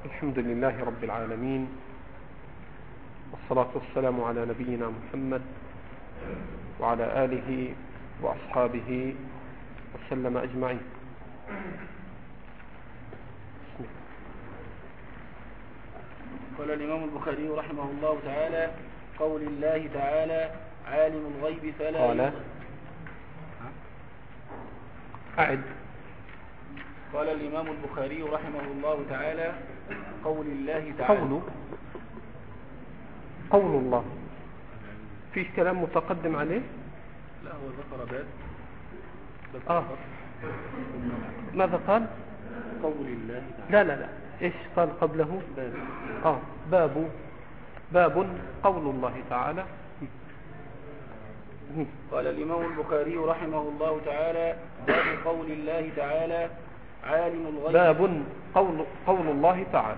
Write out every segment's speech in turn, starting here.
الحمد لله رب العالمين، والصلاة والسلام على نبينا محمد وعلى آله وأصحابه وسلم أجمعين. قال الإمام البخاري رحمه الله تعالى: قول الله تعالى: عالم الغيب فلا قال الإمام البخاري رحمه الله تعالى: قول الله تعالى. قول الله فيه كلام متقدم عليه؟ لا، هو ذكر باب. ماذا قال؟ قول الله تعالى. لا ايش قال قبله؟ باب قول الله تعالى. قال الإمام البخاري رحمه الله تعالى: باب قول الله تعالى: عالم الغيب. باب قول الله تعالى.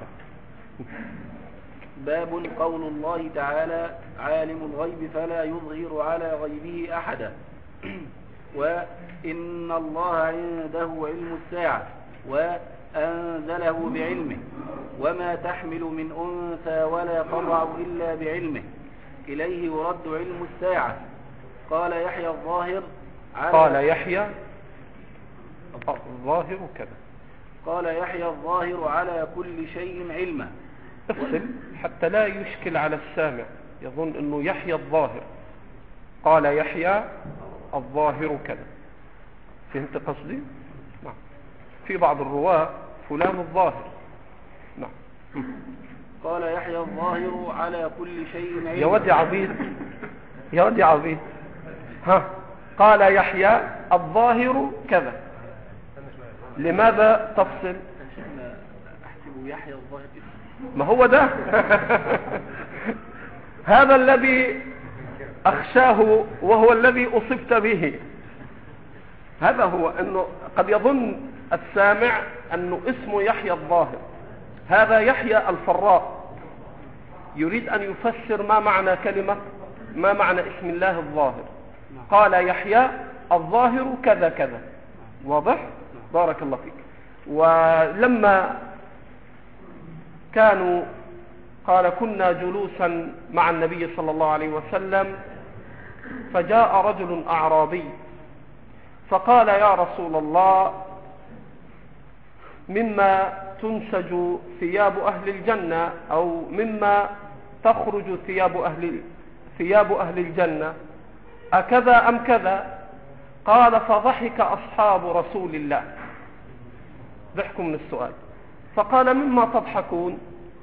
باب قول الله تعالى: عالم الغيب فلا يظهر على غيبه أحدا. وإن الله عنده علم الساعة وأنزله بعلمه، وما تحمل من أنثى ولا تضع إلا بعلمه، إليه يرد علم الساعة. قال يحيى الظاهر كذا. قال يحيى الظاهر على كل شيء علما. افصل حتى لا يشكل على السامع يظن انه يحيى الظاهر. قال يحيى الظاهر كذا. فهمت قصدي؟ نعم. في بعض الرواة فلان الظاهر. نعم. قال يحيى الظاهر على كل شيء علما. يا ودي عبيد. قال يحيى الظاهر كذا. لماذا تفصل؟ أحسب يحيى الظاهر. ما هو ده. هذا الذي أخشاه وهو الذي أصبت به. هذا هو أنه قد يظن السامع أنه اسمه يحيى الظاهر. هذا يحيى الفراء يريد أن يفسر ما معنى اسم الله الظاهر. قال يحيى الظاهر كذا كذا. واضح؟ بارك الله فيك. ولما قال كنا جلوسا مع النبي صلى الله عليه وسلم، فجاء رجل أعرابي فقال: يا رسول الله، مما تنسج ثياب أهل الجنة، أو مما تخرج ثياب أهل الجنة، أكذا أم كذا؟ قال: فضحك أصحاب رسول الله. ضحكوا من السؤال. فقال: مما تضحكون؟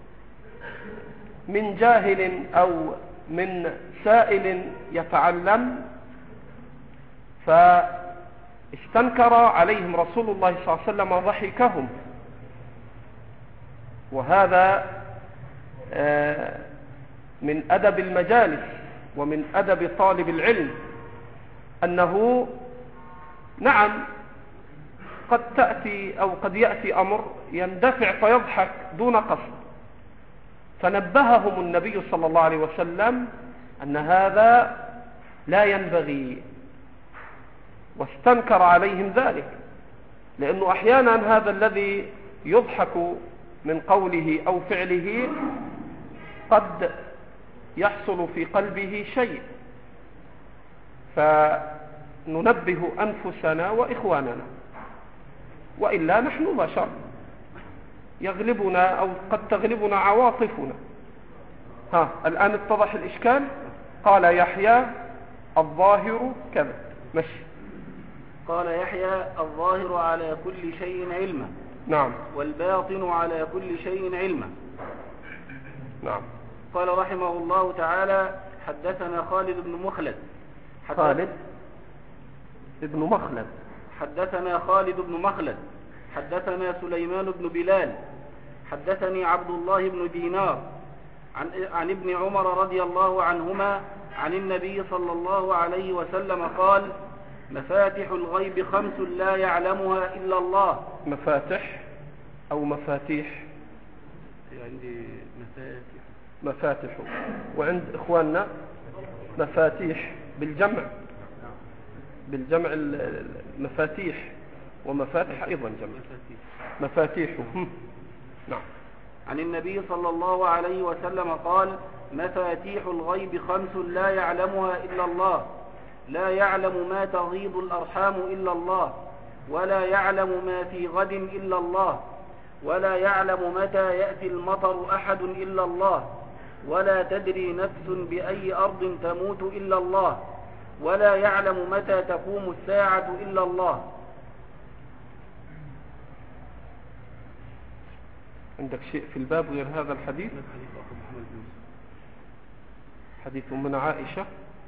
من جاهل أو من سائل يتعلم؟ فاستنكر عليهم رسول الله صلى الله عليه وسلم ضحكهم. وهذا من أدب المجالس ومن أدب طالب العلم، أنه نعم قد تأتي أو قد يأتي أمر يندفع فيضحك دون قصد. فنبههم النبي صلى الله عليه وسلم أن هذا لا ينبغي، واستنكر عليهم ذلك، لأنه أحيانا هذا الذي يضحك من قوله أو فعله قد يحصل في قلبه شيء، فننبه أنفسنا وإخواننا، وإلا نحن بشر يغلبنا أو قد تغلبنا عواطفنا. الآن اتضح الإشكال. قال يحيى الظاهر كذا. مشي. قال يحيى الظاهر على كل شيء علما. نعم. والباطن على كل شيء علما. نعم. قال رحمه الله تعالى: حدثنا خالد بن مخلد. حدثنا خالد بن مخلد. حدثنا سليمان بن بلال. حدثني عبد الله بن دينار عن ابن عمر رضي الله عنهما عن النبي صلى الله عليه وسلم قال: مفاتح الغيب 5 لا يعلمها إلا الله. مفاتح أو مفاتيح؟ عندي مفاتح، وعند إخواننا مفاتيح بالجمع المفاتيح، ومفاتح أيضا جمع. مفاتيح. نعم. عن النبي صلى الله عليه وسلم قال: مفاتيح الغيب 5 لا يعلمها إلا الله: لا يعلم ما تغيض الأرحام إلا الله، ولا يعلم ما في غد إلا الله، ولا يعلم متى يأتي المطر أحد إلا الله، ولا تدري نفس بأي أرض تموت إلا الله، ولا يعلم متى تقوم الساعة إلا الله. عندك شيء في الباب غير هذا الحديث؟ حديث من عائشة.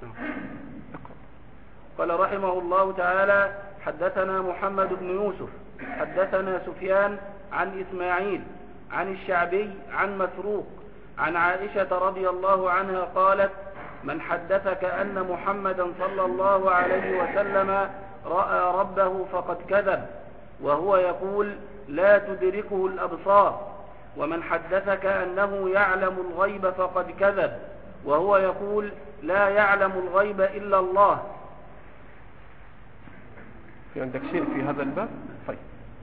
قال رحمه الله تعالى: حدثنا محمد بن يوسف حدثنا سفيان عن إسماعيل عن الشعبي عن مسروق عن عائشة رضي الله عنها قالت: من حدثك أن محمدا صلى الله عليه وسلم رأى ربه فقد كذب، وهو يقول: لا تدركه الأبصار. ومن حدثك أنه يعلم الغيب فقد كذب، وهو يقول: لا يعلم الغيب إلا الله. في عندك شيء في هذا الباب؟ طيب.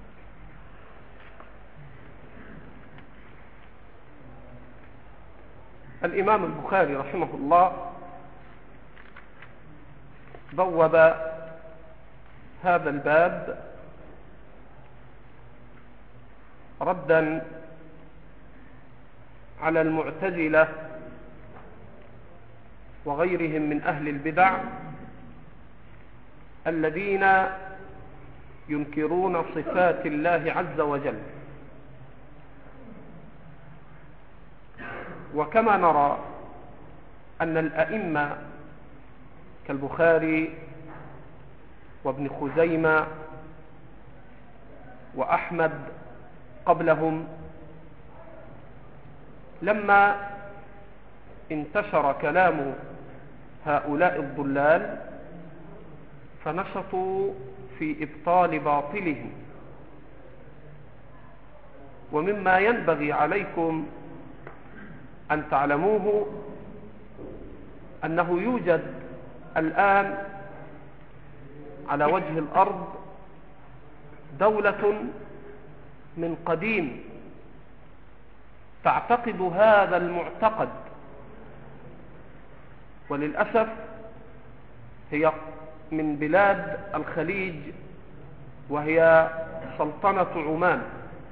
الإمام البخاري رحمه الله بوب هذا الباب ردا على المعتزلة وغيرهم من أهل البدع الذين ينكرون صفات الله عز وجل. وكما نرى أن الأئمة كالبخاري وابن خزيمة وأحمد قبلهم لما انتشر كلام هؤلاء الضلال فنشطوا في إبطال باطلهم. ومما ينبغي عليكم أن تعلموه أنه يوجد الآن على وجه الأرض دولة من قديم تعتقد هذا المعتقد، وللأسف هي من بلاد الخليج، وهي سلطنة عمان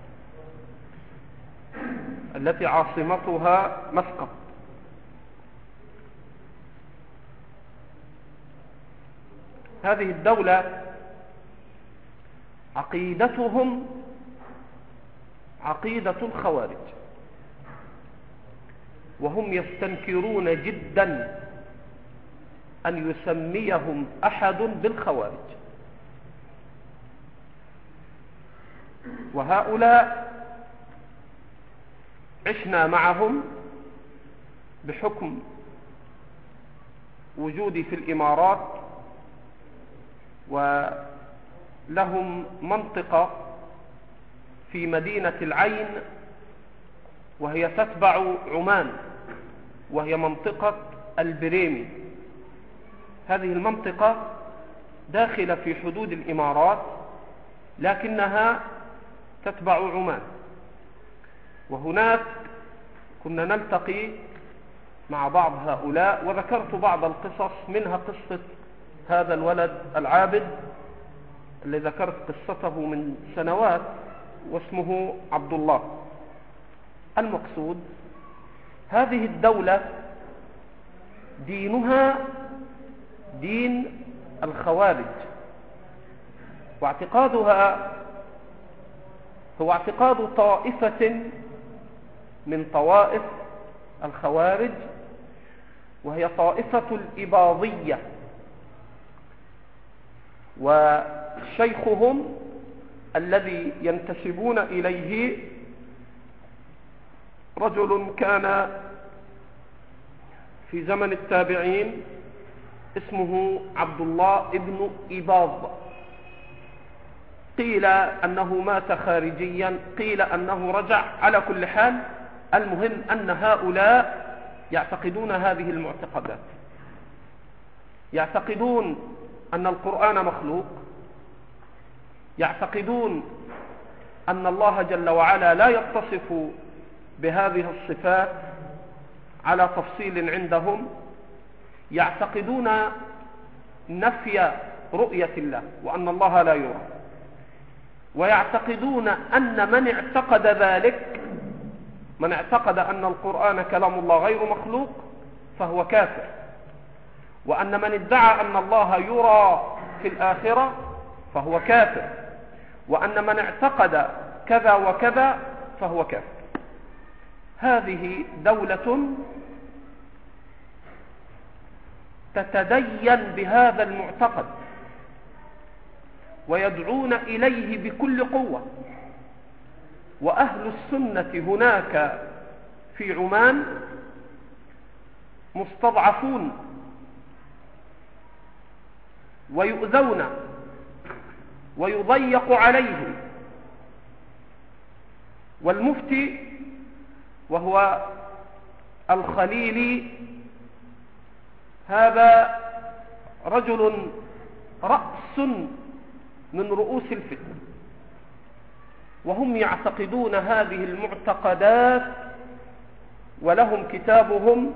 التي عاصمتها مسقط. هذه الدولة عقيدتهم عقيدة الخوارج، وهم يستنكرون جدا أن يسميهم أحد بالخوارج. وهؤلاء عشنا معهم بحكم وجودي في الإمارات، ولهم منطقة في مدينة العين وهي تتبع عمان، وهي منطقة البريمي. هذه المنطقة داخلة في حدود الإمارات لكنها تتبع عمان. وهناك كنا نلتقي مع بعض هؤلاء، وذكرت بعض القصص، منها قصة هذا الولد العابد اللي ذكرت قصته من سنوات واسمه عبد الله. المقصود هذه الدولة دينها دين الخوارج، واعتقادها هو اعتقاد طائفة من طوائف الخوارج، وهي طائفة الإباضية. وشيخهم الذي ينتسبون إليه رجل كان في زمن التابعين اسمه عبد الله ابن إباض. قيل أنه مات خارجيا، قيل أنه رجع، على كل حال المهم أن هؤلاء يعتقدون هذه المعتقدات، يعتقدون أن القرآن مخلوق، يعتقدون أن الله جل وعلا لا يتصف بهذه الصفات على تفصيل عندهم. يعتقدون نفي رؤية الله وأن الله لا يرى، ويعتقدون أن من اعتقد ذلك، من اعتقد أن القرآن كلام الله غير مخلوق فهو كافر، وأن من ادعى أن الله يرى في الآخرة فهو كافر، وأن من اعتقد كذا وكذا فهو كافر. هذه دولة تتدين بهذا المعتقد ويدعون إليه بكل قوة. وأهل السنة هناك في عمان مستضعفون ويؤذون ويضيق عليهم. والمفتي وهو الخليلي هذا رجل رأس من رؤوس الفتنة، وهم يعتقدون هذه المعتقدات ولهم كتابهم.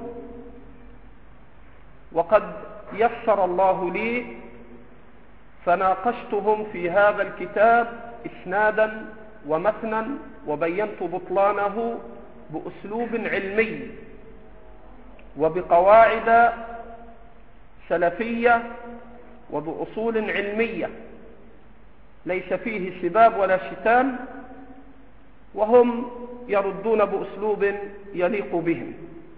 وقد يسر الله لي فناقشتهم في هذا الكتاب إسنادا ومتنا، وبينت بطلانه بأسلوب علمي وبقواعد سلفية وبأصول علمية ليس فيه سباب ولا شتام، وهم يردون بأسلوب يليق بهم.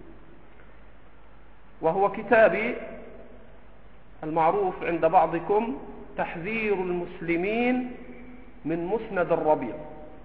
وهو كتابي المعروف عند بعضكم تحذير المسلمين من مسند الربيع،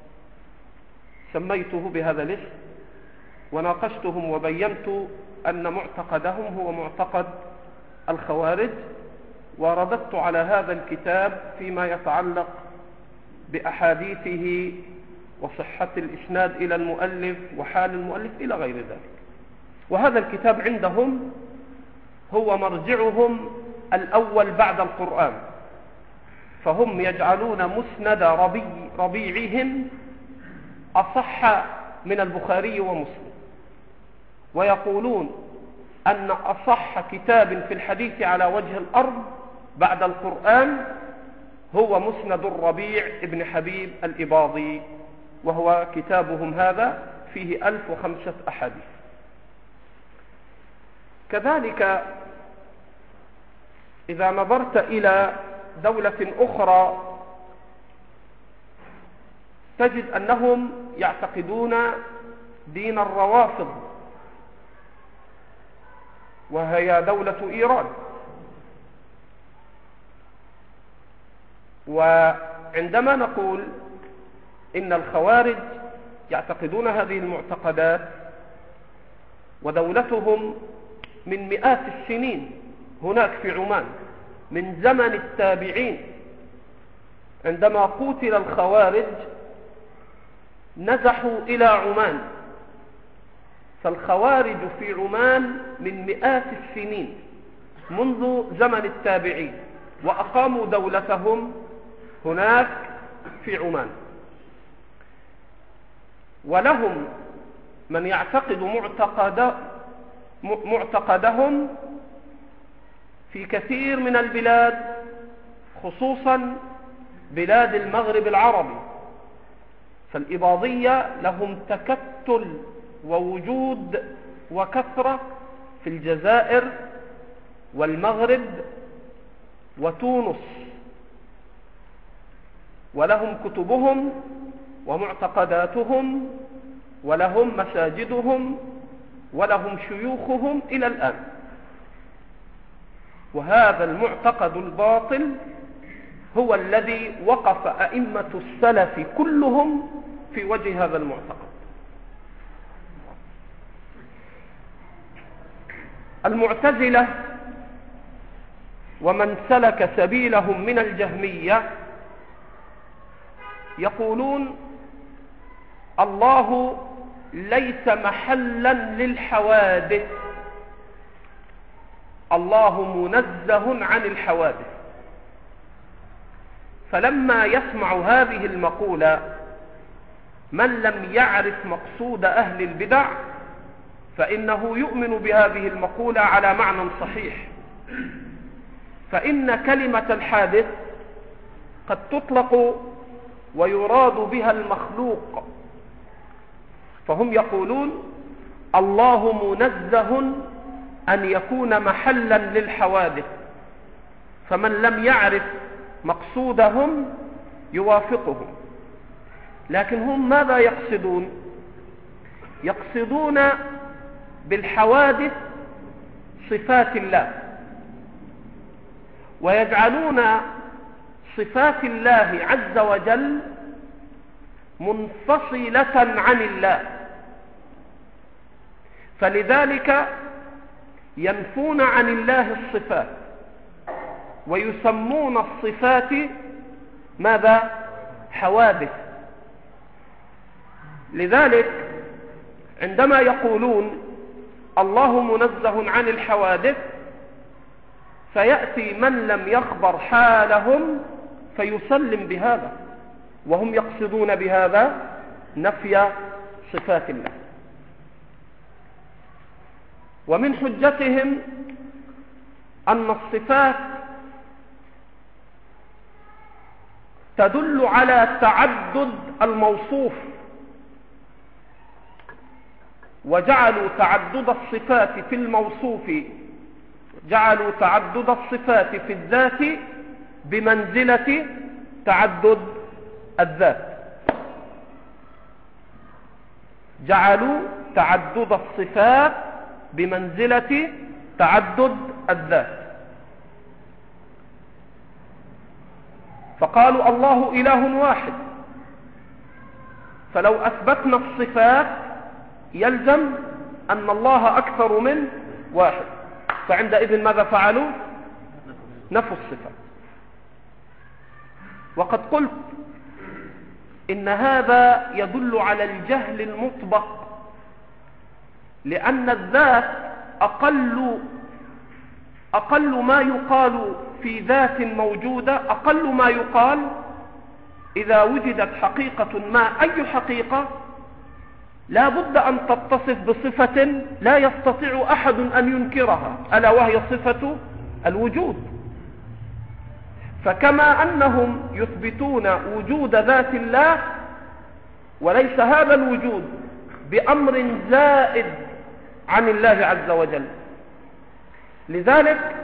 سميته بهذا الاسم، وناقشتهم وبينت أن معتقدهم هو معتقد الخوارج، ورددت على هذا الكتاب فيما يتعلق بأحاديثه وصحة الإسناد إلى المؤلف وحال المؤلف إلى غير ذلك. وهذا الكتاب عندهم هو مرجعهم الأول بعد القرآن، فهم يجعلون مسند ربيعهم أصح من البخاري ومسلم، ويقولون أن أصح كتاب في الحديث على وجه الأرض بعد القرآن هو مسند الربيع ابن حبيب الإباضي، وهو كتابهم هذا فيه 1005 أحاديث. كذلك إذا نظرت إلى دولة أخرى تجد أنهم يعتقدون دين الروافض، وهي دولة إيران. وعندما نقول إن الخوارج يعتقدون هذه المعتقدات ودولتهم من مئات السنين هناك في عمان من زمن التابعين، عندما قتل الخوارج نزحوا إلى عمان، فالخوارج في عمان من مئات السنين منذ زمن التابعين، وأقاموا دولتهم هناك في عمان. ولهم من يعتقد معتقدهم في كثير من البلاد، خصوصا بلاد المغرب العربي، فالإباضية لهم تكتل ووجود وكثرة في الجزائر والمغرب وتونس، ولهم كتبهم ومعتقداتهم ولهم مساجدهم ولهم شيوخهم إلى الآن. وهذا المعتقد الباطل هو الذي وقف أئمة السلف كلهم في وجه هذا المعتقد. المعتزلة ومن سلك سبيلهم من الجهمية يقولون الله ليس محلا للحوادث، الله منزه عن الحوادث. فلما يسمع هذه المقولة من لم يعرف مقصود أهل البدع فإنه يؤمن بهذه المقولة على معنى صحيح. فإن كلمة الحادث قد تطلق ويراد بها المخلوق، فهم يقولون الله منزه أن يكون محلا للحوادث، فمن لم يعرف مقصودهم يوافقهم. لكن هم ماذا يقصدون؟ يقصدون بالحوادث صفات الله، ويجعلون صفات الله عز وجل منفصلة عن الله، فلذلك ينفون عن الله الصفات ويسمون الصفات ماذا؟ حوادث. لذلك عندما يقولون الله منزه عن الحوادث فيأتي من لم يخبر حالهم فيسلم بهذا، وهم يقصدون بهذا نفي صفات الله. ومن حجتهم أن الصفات تدل على تعدد الموصوف، وجعلوا تعدد الصفات في الموصوف، جعلوا تعدد الصفات في الذات بمنزلة تعدد الذات، جعلوا تعدد الصفات بمنزلة تعدد الذات. فقالوا الله إله واحد، فلو أثبتنا الصفات يلزم أن الله أكثر من واحد، فعندئذ ماذا فعلوا؟ نفوا الصفات. وقد قلت إن هذا يدل على الجهل المطبق، لأن الذات أقل ما يقال في ذات موجودة، أقل ما يقال إذا وجدت حقيقة ما، أي حقيقة، لا بد أن تتصف بصفة لا يستطيع أحد أن ينكرها، ألا وهي صفة الوجود. فكما أنهم يثبتون وجود ذات الله، وليس هذا الوجود بأمر زائد عن الله عز وجل، لذلك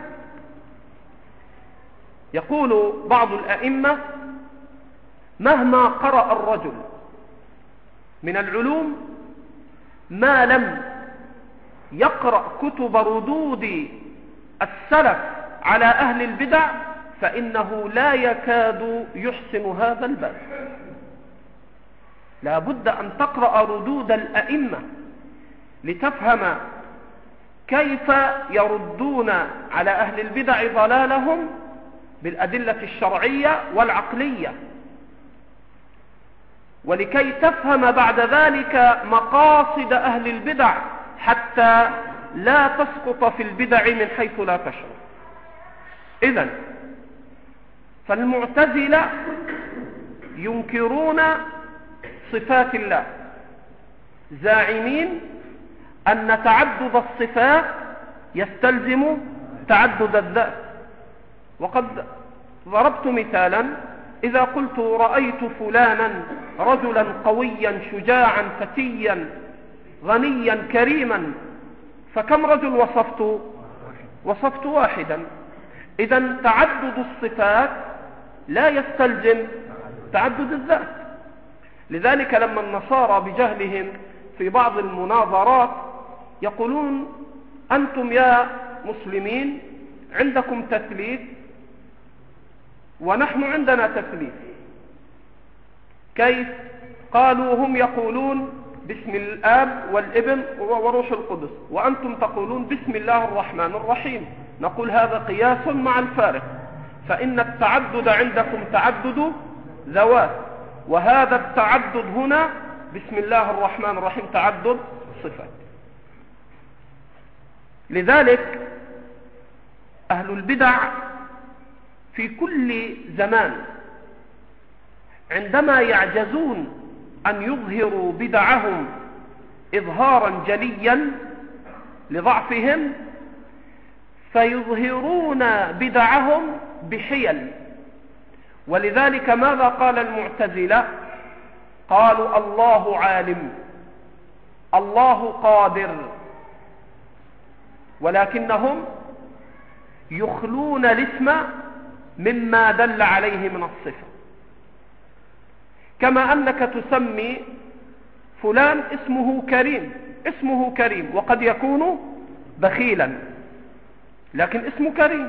يقول بعض الأئمة مهما قرأ الرجل من العلوم ما لم يقرأ كتب ردود السلف على أهل البدع فإنه لا يكاد يحسن هذا الباب. لا بد أن تقرأ ردود الأئمة لتفهم كيف يردون على أهل البدع ضلالهم بالأدلة الشرعية والعقلية، ولكي تفهم بعد ذلك مقاصد أهل البدع حتى لا تسقط في البدع من حيث لا تشعر. إذن فالمعتزلة ينكرون صفات الله، زاعمين أن تعدد الصفات يستلزم تعدد الذات. وقد ضربت مثالا، إذا قلت رأيت فلانا رجلا قويا شجاعا فتيا غنيا كريما، فكم رجل وصفت واحدا. إذن تعدد الصفات لا يستلزم تعدد الذات. لذلك لما النصارى بجهلهم في بعض المناظرات يقولون أنتم يا مسلمين عندكم تثليث ونحن عندنا تثليث. كيف؟ قالوا هم يقولون بسم الآب والابن وروح القدس، وأنتم تقولون بسم الله الرحمن الرحيم. نقول هذا قياس مع الفارق، فإن التعدد عندكم تعدد ذوات، وهذا التعدد هنا بسم الله الرحمن الرحيم تعدد صفات. لذلك أهل البدع في كل زمان عندما يعجزون أن يظهروا بدعهم إظهارا جليا لضعفهم، فيظهرون بدعهم بحيل. ولذلك ماذا قال المعتزلة؟ قالوا الله عالم، الله قادر، ولكنهم يخلون الاسم مما دل عليه من الصفة. كما أنك تسمي فلان اسمه كريم وقد يكون بخيلا، لكن اسمه كريم.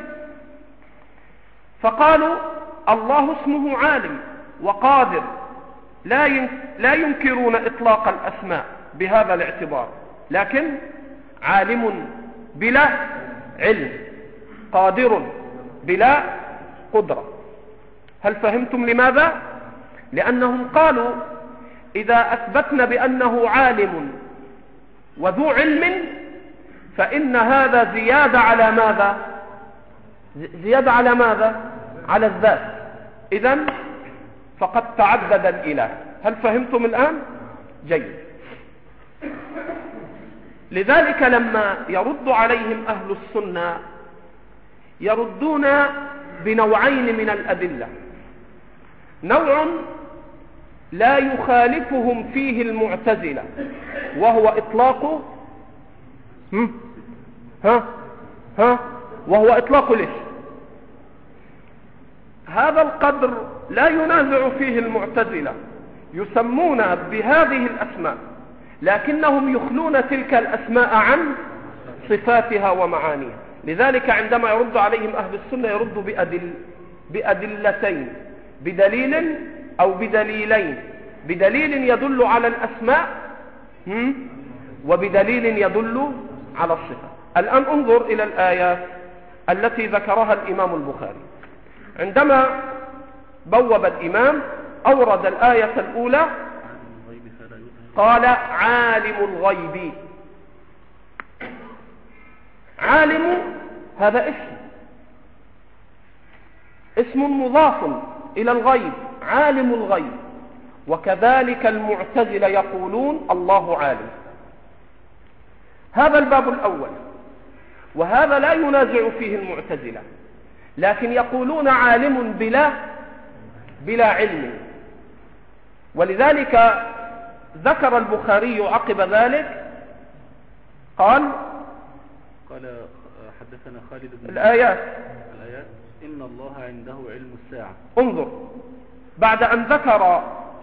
فقالوا الله اسمه عالم وقادر، لا ينكرون إطلاق الأسماء بهذا الاعتبار، لكن عالم بلا علم، قادر بلا قدرة. هل فهمتم لماذا؟ لأنهم قالوا إذا أثبتنا بأنه عالم وذو علم فإن هذا زيادة على ماذا؟ زيادة على ماذا؟ على الذات. إذن فقد تعدد الإله. هل فهمتم الآن؟ جيد. لذلك لما يرد عليهم أهل السنة يردون بنوعين من الأدلة. نوع لا يخالفهم فيه المعتزلة وهو إطلاق وهو إطلاق الاسم. هذا القدر لا ينازع فيه المعتزلة، يسمون بهذه الأسماء لكنهم يخلون تلك الأسماء عن صفاتها ومعانيها. لذلك عندما يرد عليهم أهل السنة يرد بأدلتين، بدليل أو بدليلين، بدليل يدل على الأسماء وبدليل يدل على الصفة. الآن انظر إلى الآيات التي ذكرها الإمام البخاري. عندما بوب الإمام أورد الآية الأولى قال عالم الغيب. عالم هذا اسم مضاف إلى الغيب، عالم الغيب. وكذلك المعتزلة يقولون الله عالم. هذا الباب الأول، وهذا لا ينازع فيه المعتزلة، لكن يقولون عالم بلا علم. ولذلك ذكر البخاري عقب ذلك قال حدثنا خالد بن الآيات إن الله عنده علم الساعة. انظر، بعد أن ذكر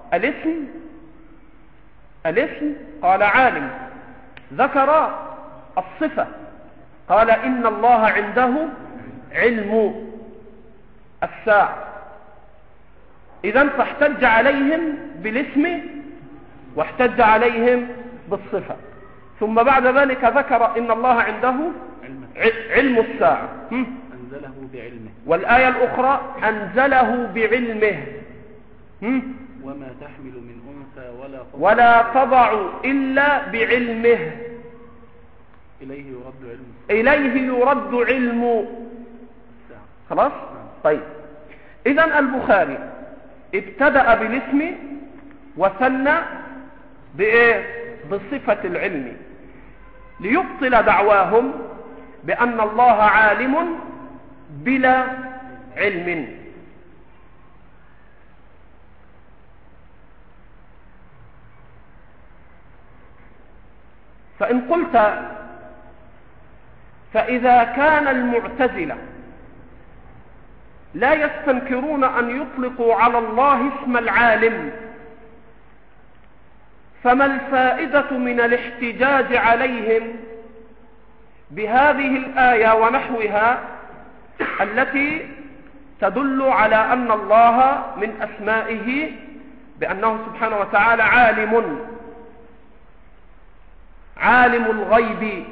الاسم قال عالم، ذكر الصفة قال إن الله عنده علم الساعة. إذن فاحتج عليهم بالاسم واحتج عليهم بالصفة. ثم بعد ذلك ذكر إن الله عنده علم الساعة أنزله بعلمه، والآية الأخرى أنزله بعلمه وما تحمل من أنثى ولا تضع إلا بعلمه، إليه يرد علم. خلاص؟ طيب، إذن البخاري ابتدأ بالاسم وثنى بصفة العلم ليبطل دعواهم بأن الله عالم بلا علم. فإن قلت فإذا كان المعتزلة لا يستنكرون أن يطلقوا على الله اسم العالم، فما الفائدة من الاحتجاج عليهم بهذه الآية ونحوها التي تدل على أن الله من أسمائه بأنه سبحانه وتعالى عالم الغيب؟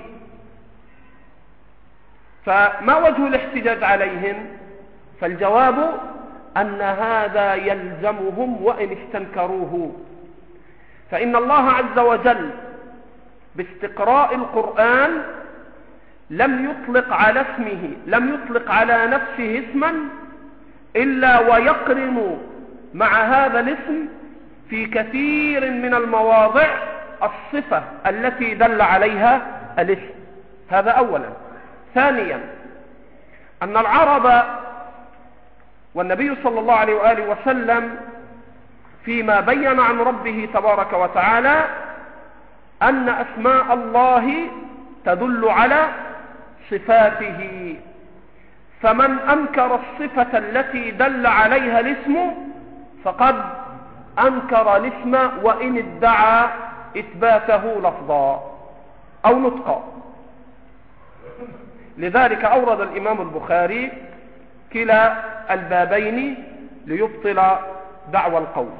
فما وجه الاحتجاج عليهم؟ فالجواب أن هذا يلزمهم وإن استنكروه، فإن الله عز وجل باستقراء القرآن لم يطلق على نفسه اسما إلا ويقرن مع هذا الاسم في كثير من المواضع الصفة التي دل عليها الاسم. هذا أولا. ثانيا أن العرب والنبي صلى الله عليه وآله وسلم فيما بين عن ربه تبارك وتعالى أن أسماء الله تدل على صفاته، فمن أنكر الصفة التي دل عليها الاسم فقد أنكر الاسم وإن ادعى إثباته لفظا أو نطقا. لذلك أورد الإمام البخاري كلا البابين ليبطل دعوى القوم.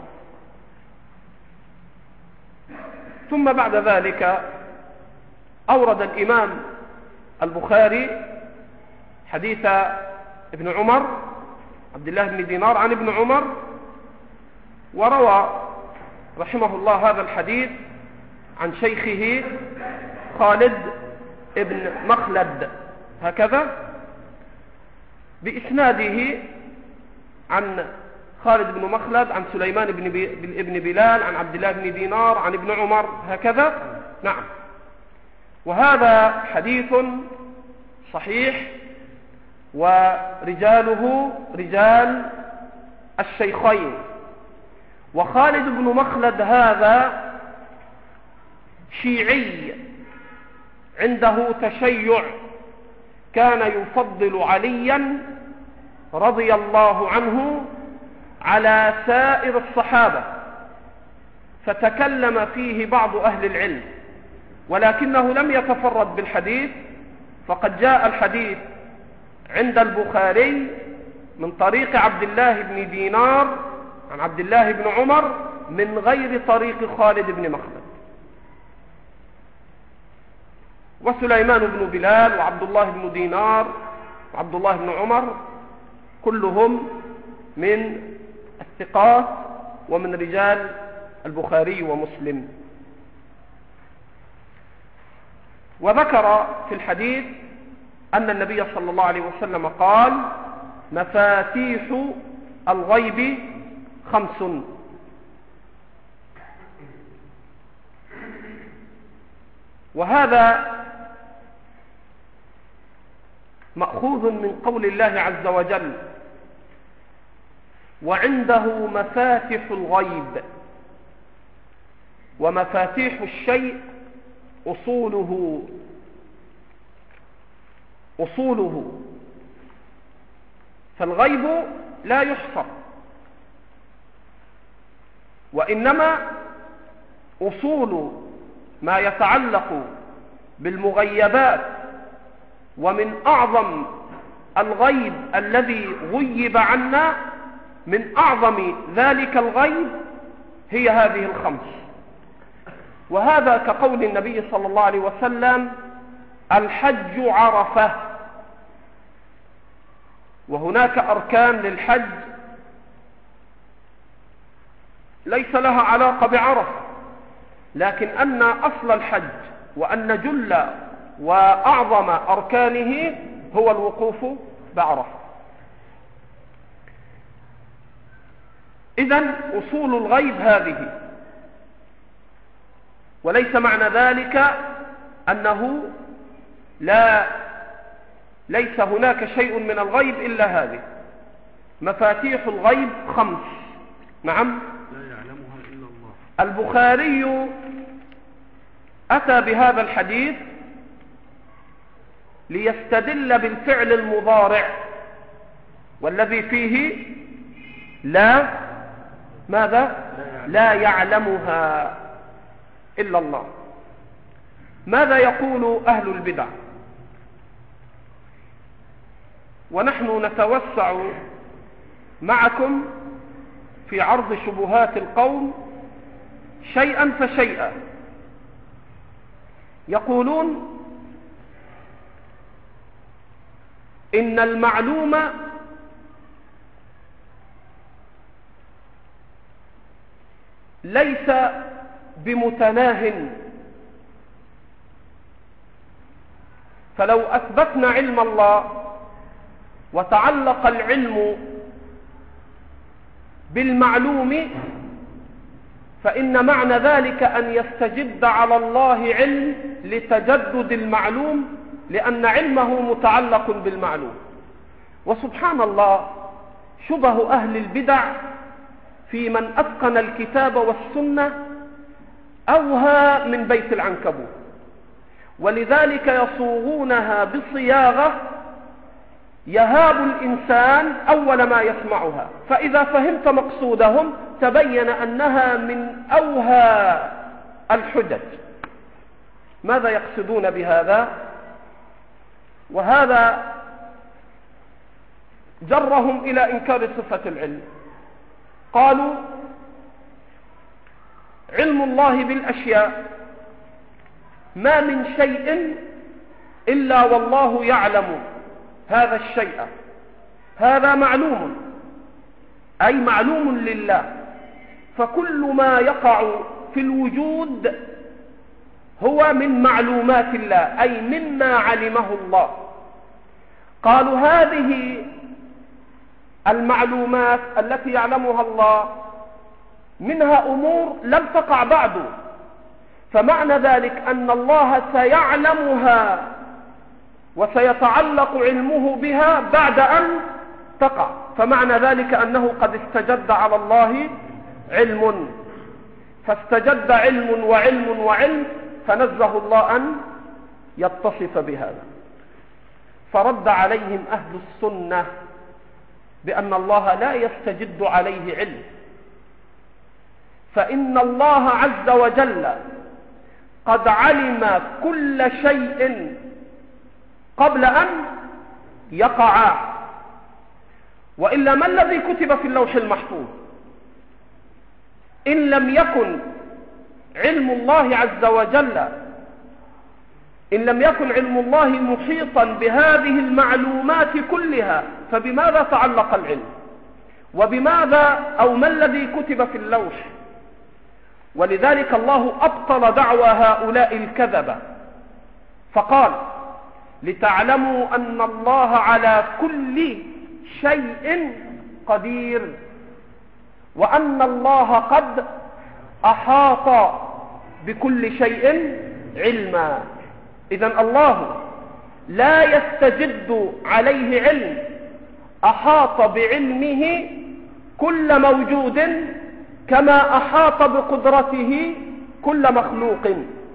ثم بعد ذلك أورد الإمام البخاري حديث ابن عمر عبد الله بن دينار عن ابن عمر، وروى رحمه الله هذا الحديث عن شيخه خالد ابن مخلد هكذا بإسناده عن خالد بن مخلد عن سليمان بن بلال عن عبد الله بن دينار عن ابن عمر هكذا. نعم. وهذا حديث صحيح ورجاله رجال الشيخين. وخالد بن مخلد هذا شيعي عنده تشيع، كان يفضل عليا رضي الله عنه على سائر الصحابة، فتكلم فيه بعض أهل العلم ولكنه لم يتفرد بالحديث، فقد جاء الحديث عند البخاري من طريق عبد الله بن دينار عن عبد الله بن عمر من غير طريق خالد بن مخلد. وسليمان بن بلال وعبد الله بن دينار وعبد الله بن عمر كلهم من الثقات ومن رجال البخاري ومسلم. وذكر في الحديث أن النبي صلى الله عليه وسلم قال: مفاتيح الغيب 5. وهذا مأخوذ من قول الله عز وجل: وعنده مفاتح الغيب. ومفاتيح الشيء أصوله، فالغيب لا يحصر، وإنما أصول ما يتعلق بالمغيبات، ومن أعظم الغيب الذي غيب عنا، من أعظم ذلك الغيب هي هذه 5. وهذا كقول النبي صلى الله عليه وسلم: الحج عرفة. وهناك أركان للحج ليس لها علاقة بعرفة، لكن أن أصل الحج وأن جل وأعظم أركانه هو الوقوف بعرفة. إذن أصول الغيب هذه، وليس معنى ذلك أنه ليس هناك شيء من الغيب إلا هذه. مفاتيح الغيب 5. نعم. لا يعلمها إلا الله. البخاري أتى بهذا الحديث ليستدل بالفعل المضارع والذي فيه لا يعلمها إلا الله. ماذا يقول أهل البدع؟ ونحن نتوسع معكم في عرض شبهات القوم شيئا فشيئا. يقولون إن المعلوم ليس بمتناه، فلو أثبتنا علم الله وتعلق العلم بالمعلوم فإن معنى ذلك أن يستجد على الله علم لتجدد المعلوم، لأن علمه متعلق بالمعلوم. وسبحان الله، شبه أهل البدع في من أتقن الكتاب والسنة أوهى من بيت العنكبوت، ولذلك يصوغونها بصياغة يهاب الإنسان أول ما يسمعها، فإذا فهمت مقصودهم تبين أنها من أوهى الحجج. ماذا يقصدون بهذا؟ وهذا جرهم إلى إنكار صفة العلم. قالوا علم الله بالأشياء ما من شيء إلا والله يعلم هذا الشيء، هذا معلوم، أي معلوم لله، فكل ما يقع في الوجود هو من معلومات الله، أي مما علمه الله. قالوا هذه المعلومات التي يعلمها الله منها أمور لم تقع بعد، فمعنى ذلك أن الله سيعلمها وسيتعلق علمه بها بعد أن تقع، فمعنى ذلك أنه قد استجد على الله علم، فاستجد علم وعلم وعلم، فنزه الله أن يتصف بهذا. فرد عليهم أهل السنة بأن الله لا يستجد عليه علم، فإن الله عز وجل قد علم كل شيء قبل أن يقع، وإلا ما الذي كتب في اللوح المحفوظ؟ إن لم يكن علم الله عز وجل، إن لم يكن علم الله محيطا بهذه المعلومات كلها، فبماذا تعلق العلم؟ وبماذا أو ما الذي كتب في اللوح؟ ولذلك الله أبطل دعوى هؤلاء الكذبة، فقال لتعلموا أن الله على كل شيء قدير، وأن الله قد أحاط بكل شيء علما. إذن الله لا يستجد عليه علم، أحاط بعلمه كل موجود كما أحاط بقدرته كل مخلوق.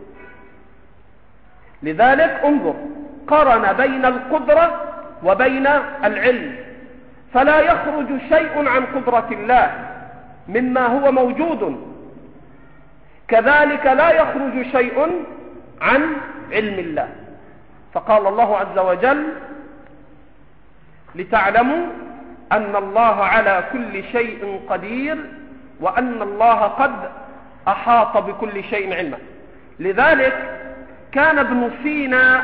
لذلك انظر، قرن بين القدرة وبين العلم، فلا يخرج شيء عن قدرة الله مما هو موجود، كذلك لا يخرج شيء عن علم الله. فقال الله عز وجل لتعلموا أن الله على كل شيء قدير، وأن الله قد أحاط بكل شيء علما. لذلك كان ابن سينا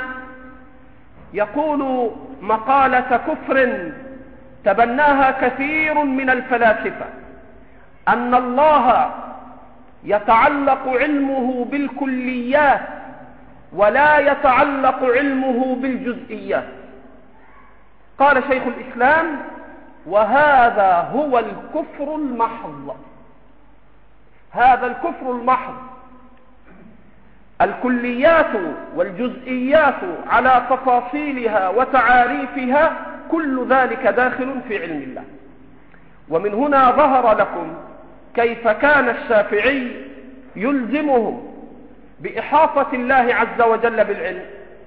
يقول مقالة كفر تبناها كثير من الفلاسفة، أن الله يتعلق علمه بالكليات ولا يتعلق علمه بالجزئيات. قال شيخ الإسلام: وهذا هو الكفر المحض. هذا الكفر المحض، الكليات والجزئيات على تفاصيلها وتعاريفها، كل ذلك داخل في علم الله. ومن هنا ظهر لكم كيف كان الشافعي يلزمهم بإحاطة الله عز وجل بالعلم.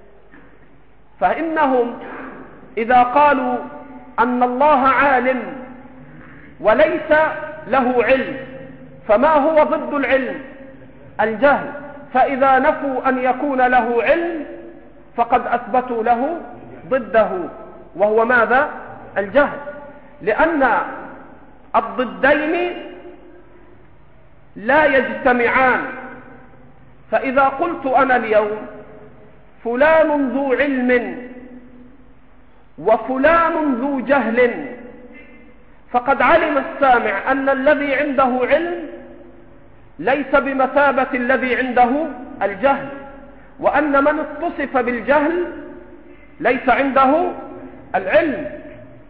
فإنهم إذا قالوا أن الله عالم وليس له علم، فما هو ضد العلم؟ الجهل. فإذا نفوا أن يكون له علم فقد أثبتوا له ضده، وهو ماذا؟ الجهل. لأن الضدين لا يجتمعان. فإذا قلت أنا اليوم فلان ذو علم وفلان ذو جهل، فقد علم السامع أن الذي عنده علم ليس بمثابة الذي عنده الجهل، وأن من اتصف بالجهل ليس عنده العلم.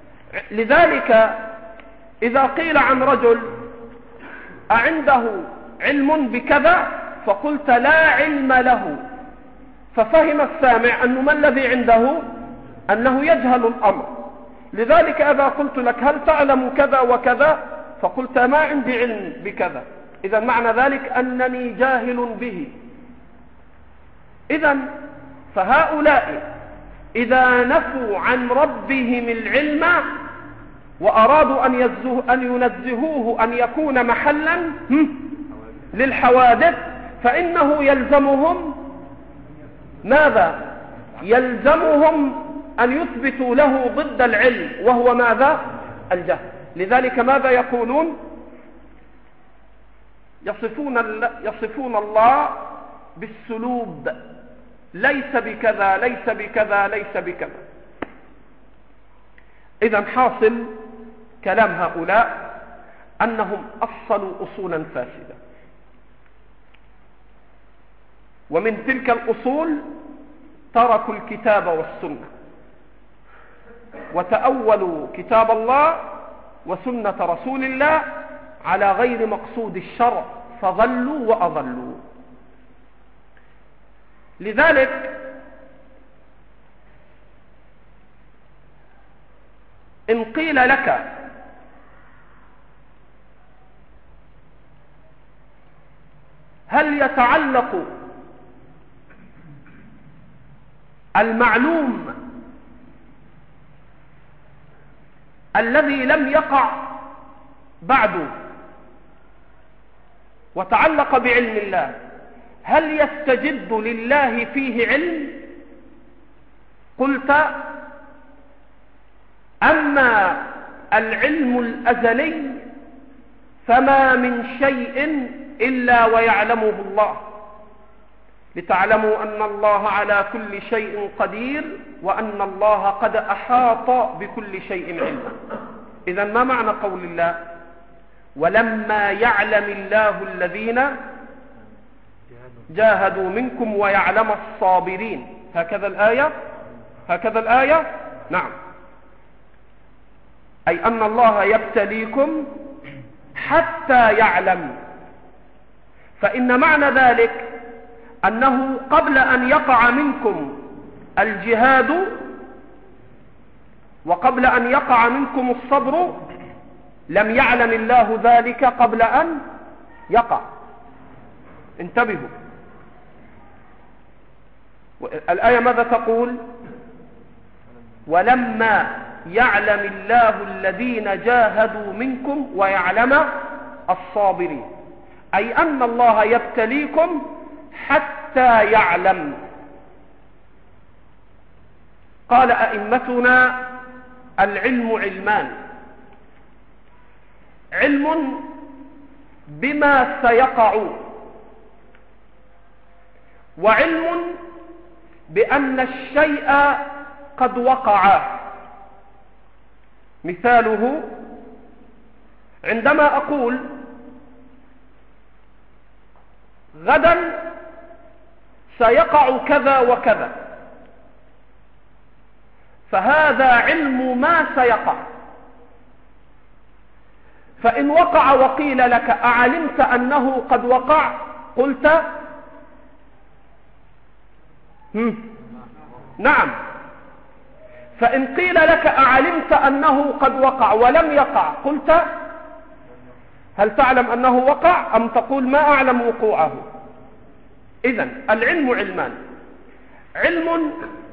لذلك إذا قيل عن رجل أعنده علم بكذا، فقلت لا علم له، ففهم السامع أنه ما الذي عنده؟ أنه يجهل الأمر. لذلك إذا قلت لك هل تعلم كذا وكذا، فقلت ما عندي علم بكذا، إذا معنى ذلك أنني جاهل به. إذا فهؤلاء إذا نفوا عن ربهم العلم وأرادوا أن ينزهوه أن يكون محلا للحوادث، فإنه يلزمهم ماذا؟ يلزمهم أن يثبتوا له ضد العلم، وهو ماذا؟ الجهل. لذلك ماذا يقولون؟ يصفون الله بالسلوب، ليس بكذا ليس بكذا ليس بكذا. إذا حاصل كلام هؤلاء أنهم أصلوا أصولا فاسدة، ومن تلك الأصول تركوا الكتاب والسنة، وتأولوا كتاب الله وسنة رسول الله على غير مقصود الشرع، فضلوا وأضلوا. لذلك إن قيل لك هل يتعلق المعلوم الذي لم يقع بعد وتعلق بعلم الله، هل يستجد لله فيه علم؟ قلت أما العلم الأزلي فما من شيء إلا ويعلمه الله، لتعلموا أن الله على كل شيء قدير وأن الله قد أحاط بكل شيء علما. إذا ما معنى قول الله ولما يعلم الله الذين جاهدوا منكم ويعلم الصابرين؟ هكذا الآية. نعم، أي أن الله يبتليكم حتى يعلم. فإن معنى ذلك أنه قبل أن يقع منكم الجهاد وقبل أن يقع منكم الصبر لم يعلم الله ذلك قبل أن يقع. انتبهوا، الآية ماذا تقول؟ ولما يعلم الله الذين جاهدوا منكم ويعلم الصابرين، أي أن الله يبتليكم حتى يعلم. قال أئمتنا العلم علمان: علم بما سيقع، وعلم بأن الشيء قد وقع. مثاله عندما أقول غدا سيقع كذا وكذا، فهذا علم ما سيقع. فإن وقع وقيل لك أعلمت أنه قد وقع؟ قلت نعم. فإن قيل لك أعلمت أنه قد وقع ولم يقع؟ قلت هل تعلم أنه وقع أم تقول ما أعلم وقوعه؟ إذن العلم علمان: علم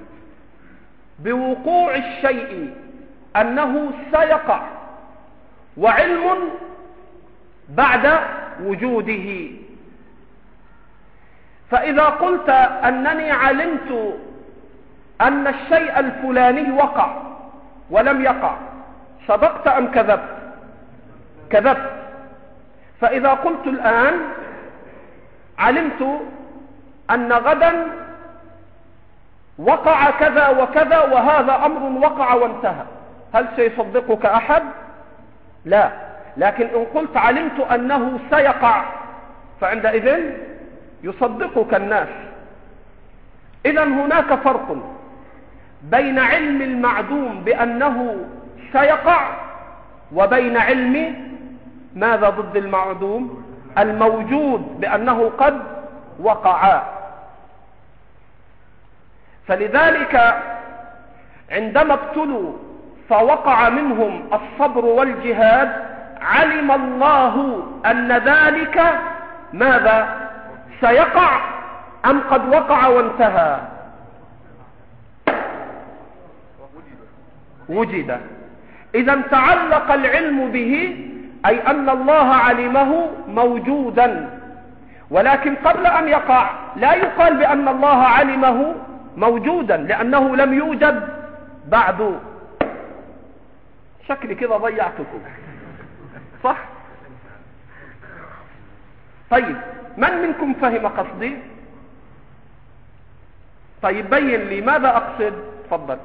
بوقوع الشيء أنه سيقع، وعلم بعد وجوده. فإذا قلت أنني علمت أن الشيء الفلاني وقع ولم يقع، صدقت أم كذبت؟ كذبت. فإذا قلت الآن علمت أن غدا وقع كذا وكذا وهذا أمر وقع وانتهى، هل سيصدقك أحد؟ لا. لكن إن قلت علمت أنه سيقع فعندئذ يصدقك الناس. إذن هناك فرق بين علم المعدوم بأنه سيقع وبين علم ماذا ضد المعدوم؟ الموجود بأنه قد وقع. فلذلك عندما ابتلوا فوقع منهم الصبر والجهاد علم الله أن ذلك ماذا سيقع أم قد وقع وانتهى؟ وجد. إذا تعلق العلم به، أي أن الله علمه موجودا، ولكن قبل أن يقع لا يقال بأن الله علمه موجودا لأنه لم يوجد بعد. شكلي كده ضيعتكم صح؟ طيب من منكم فهم قصدي؟ طيب بين لي ماذا أقصد. تفضل.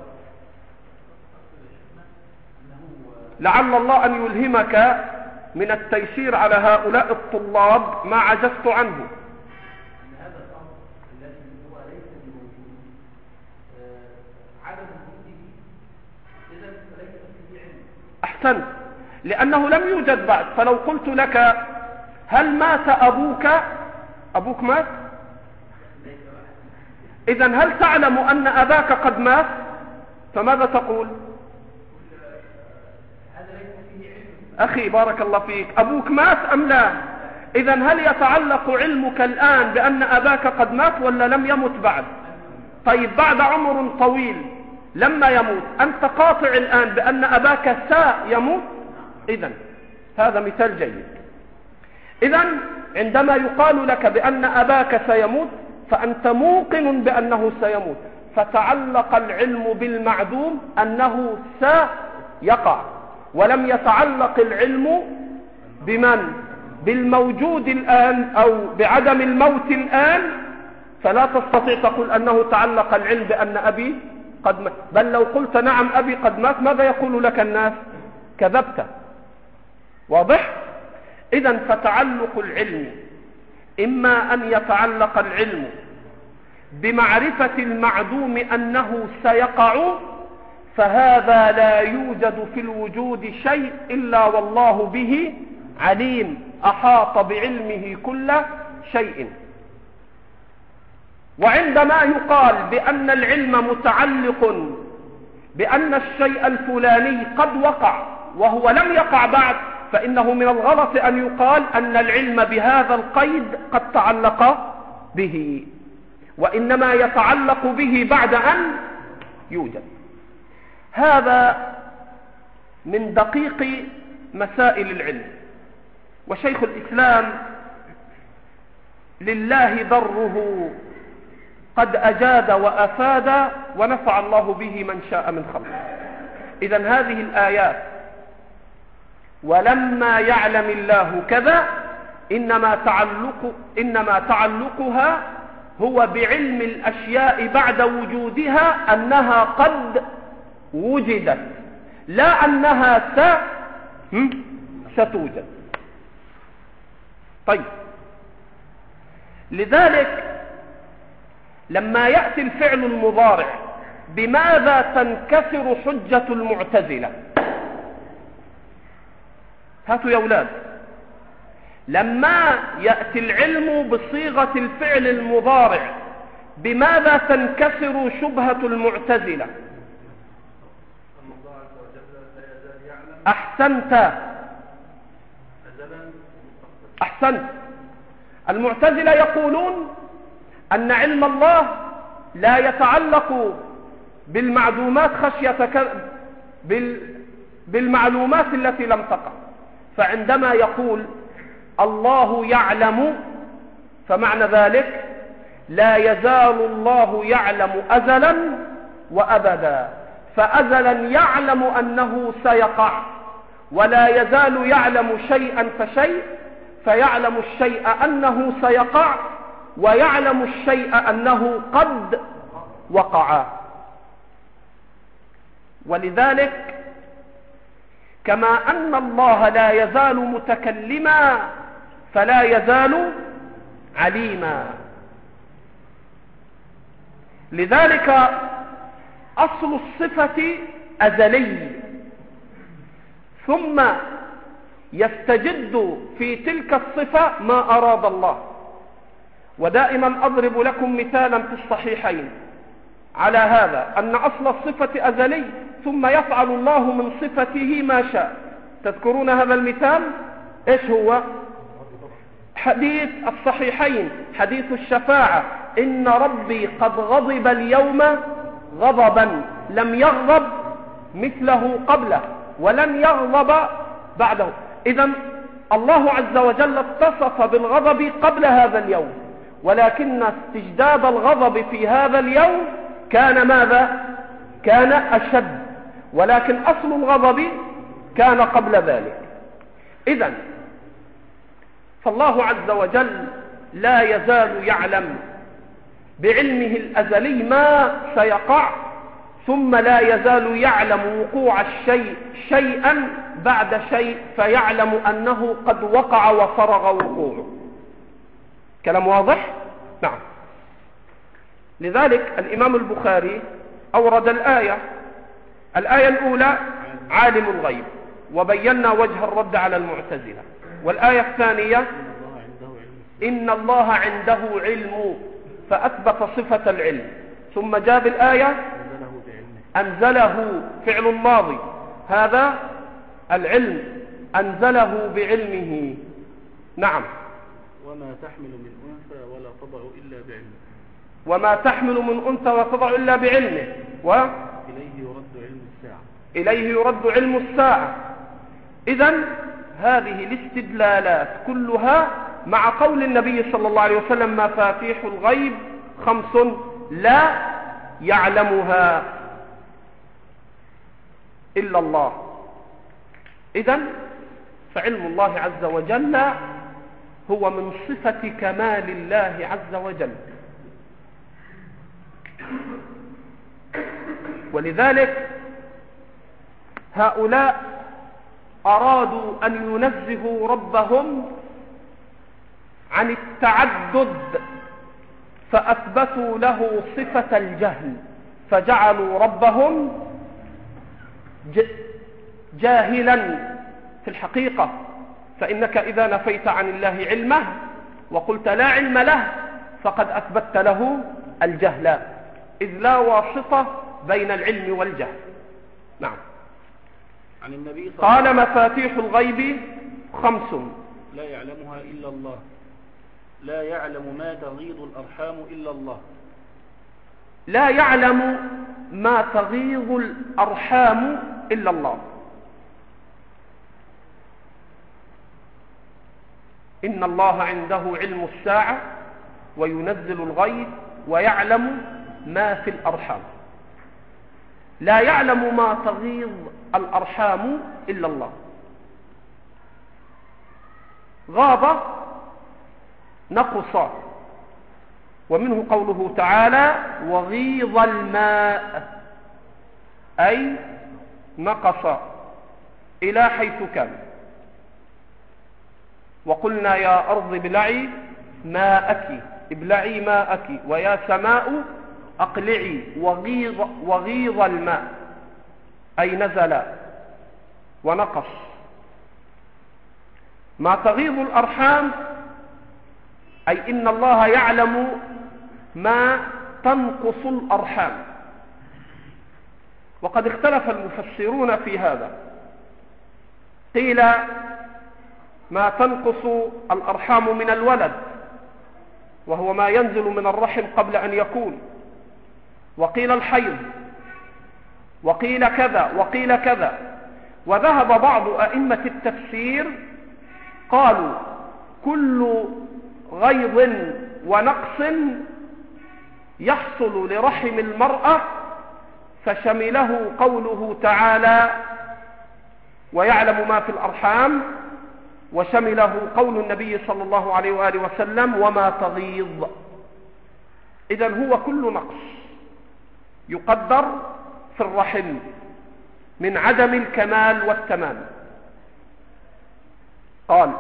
لعل الله أن يلهمك من التيسير على هؤلاء الطلاب ما عجزت عنه. هذا الأمر الذي هو ليس بموجود عدم وجوده إذا ليس فيه علم. أحسنت، لأنه لم يوجد بعد. فلو قلت لك هل مات أبوك؟ أبوك مات؟ إذا هل تعلم أن أباك قد مات؟ فماذا تقول؟ أخي بارك الله فيك، أبوك مات أم لا؟ إذا هل يتعلق علمك الآن بأن أباك قد مات ولا لم يمت بعد؟ طيب بعد عمر طويل لما يموت أنت قاطع الآن بأن أباك سيموت؟ إذا هذا مثال جيد. إذا عندما يقال لك بأن أباك سيموت فأنت موقن بأنه سيموت، فتعلق العلم بالمعدوم أنه سيقع، ولم يتعلق العلم بمن؟ بالموجود الآن أو بعدم الموت الآن. فلا تستطيع تقول أنه تعلق العلم بأن أبي قد مات، بل لو قلت نعم أبي قد مات ماذا يقول لك الناس؟ كذبت. واضح؟ إذا فتعلق العلم إما أن يتعلق العلم بمعرفة المعدوم أنه سيقع، فهذا لا يوجد في الوجود شيء إلا والله به عليم، أحاط بعلمه كل شيء. وعندما يقال بأن العلم متعلق بأن الشيء الفلاني قد وقع وهو لم يقع بعد، فإنه من الغلط أن يقال أن العلم بهذا القيد قد تعلق به، وإنما يتعلق به بعد أن يوجد. هذا من دقيق مسائل العلم. وشيخ الإسلام لله ضره قد أجاد وأفاد ونفع الله به من شاء من خلقه. إذن هذه الآيات ولما يعلم الله كذا إنما تعلقها هو بعلم الأشياء بعد وجودها أنها قد وجدت، لا أنها ستوجد. طيب لذلك لما يأتي الفعل المضارع بماذا تنكسر حجة المعتزلة؟ هاتوا يا أولاد، لما يأتي العلم بصيغة الفعل المضارع بماذا تنكسر شبهة المعتزلة؟ أحسنت. المعتزلة يقولون أن علم الله لا يتعلق بالمعدومات خشية بالمعلومات التي لم تقع. فعندما يقول الله يعلم فمعنى ذلك لا يزال الله يعلم أزلا وأبدا، فأزلا يعلم أنه سيقع، ولا يزال يعلم شيئا فشيء، فيعلم الشيء أنه سيقع ويعلم الشيء أنه قد وقع. ولذلك كما أن الله لا يزال متكلما فلا يزال عليما. لذلك أصل الصفة أزلي، ثم يستجد في تلك الصفة ما أراد الله. ودائما أضرب لكم مثالا في الصحيحين على هذا، أن أصل الصفة أزلي ثم يفعل الله من صفته ما شاء. تذكرون هذا المثال؟ إيش هو؟ حديث الصحيحين، حديث الشفاعة: إن ربي قد غضب اليوم غضبا لم يغضب مثله قبله ولن يغضب بعده. إذن الله عز وجل اتصف بالغضب قبل هذا اليوم، ولكن استجداد الغضب في هذا اليوم كان ماذا؟ كان أشد، ولكن أصل الغضب كان قبل ذلك. إذن فالله عز وجل لا يزال يعلم بعلمه الأزلي ما سيقع، ثم لا يزال يعلم وقوع الشيء شيئا بعد شيء، فيعلم أنه قد وقع وفرغ وقوعه. كلام واضح؟ نعم. لذلك الإمام البخاري أورد الآية الأولى عالم الغيب، وبينا وجه الرد على المعتزلة. والآية الثانية إن الله عنده علم، فأثبت صفة العلم. ثم جاء بالآية أنزله، فعل الماضي، هذا العلم أنزله بعلمه. نعم. وما تحمل من أنثى ولا تضع إلا بعلمه. وما تحمل من أنثى ولا تضع إلا بعلمه. إليه يرد علم الساعة. إليه يرد علم الساعة. إذن هذه الاستدلالات كلها مع قول النبي صلى الله عليه وسلم: مفاتيح الغيب 5 لا يعلمها إلا الله. إذن فعلم الله عز وجل هو من صفة كمال الله عز وجل. ولذلك هؤلاء أرادوا أن ينزهوا ربهم عن التعدد، فأثبتوا له صفة الجهل، فجعلوا ربهم جاهلا في الحقيقة. فإنك إذا نفيت عن الله علمه وقلت لا علم له فقد أثبتت له الجهل، إذ لا واسطة بين العلم والجهل. نعم. عن النبي قال: مفاتيح الغيب 5 لا يعلمها إلا الله، لا يعلم ما تغيض الأرحام إلا الله. لا يعلم ما تغيض الأرحام إلا الله. إن الله عنده علم الساعة وينزل الغيث ويعلم ما في الأرحام. لا يعلم ما تغيض الأرحام إلا الله. غاب نقص، ومنه قوله تعالى: وغيض الماء، أي نقص إلى حيث كان. وقلنا: يا أرض ابلعي ماءك، ابلعي ماءك، ويا سماء أقلعي. وغيض الماء أي نزل ونقص. ما تغيض الأرحام أي إن الله يعلم ما تنقص الأرحام. وقد اختلف المفسرون في هذا، قيل ما تنقص الأرحام من الولد، وهو ما ينزل من الرحم قبل أن يكون، وقيل الحيض، وقيل كذا وقيل كذا. وذهب بعض أئمة التفسير قالوا: كل غيض ونقص يحصل لرحم المرأة، فشمله قوله تعالى: ويعلم ما في الأرحام، وشمله قول النبي صلى الله عليه وآله وسلم: وما تغيض. إذن هو كل نقص يقدر في الرحم من عدم الكمال والتمام. قال: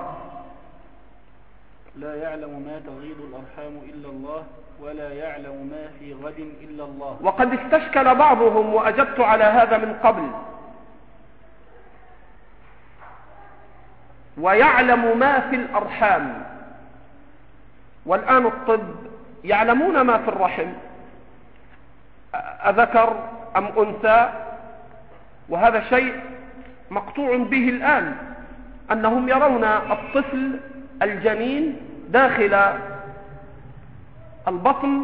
لا يعلم ما تغيض الأرحام إلا الله، ولا يعلم ما في غد إلا الله. وقد استشكل بعضهم، وأجبت على هذا من قبل، ويعلم ما في الأرحام. والآن الطب يعلمون ما في الرحم، أذكر أم أنثى، وهذا شيء مقطوع به الآن، أنهم يرون الطفل الجنين داخل البطن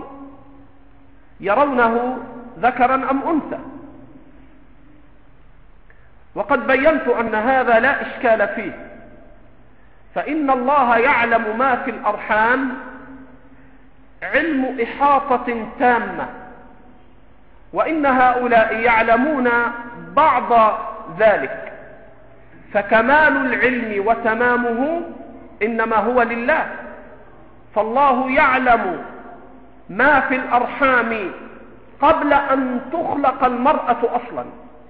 يرونه ذكرا أم أنثى. وقد بينت أن هذا لا إشكال فيه، فإن الله يعلم ما في الأرحام علم إحاطة تامة، وإن هؤلاء يعلمون بعض ذلك، فكمال العلم وتمامه إنما هو لله. فالله يعلم ما في الأرحام قبل أن تخلق المرأة أصلا،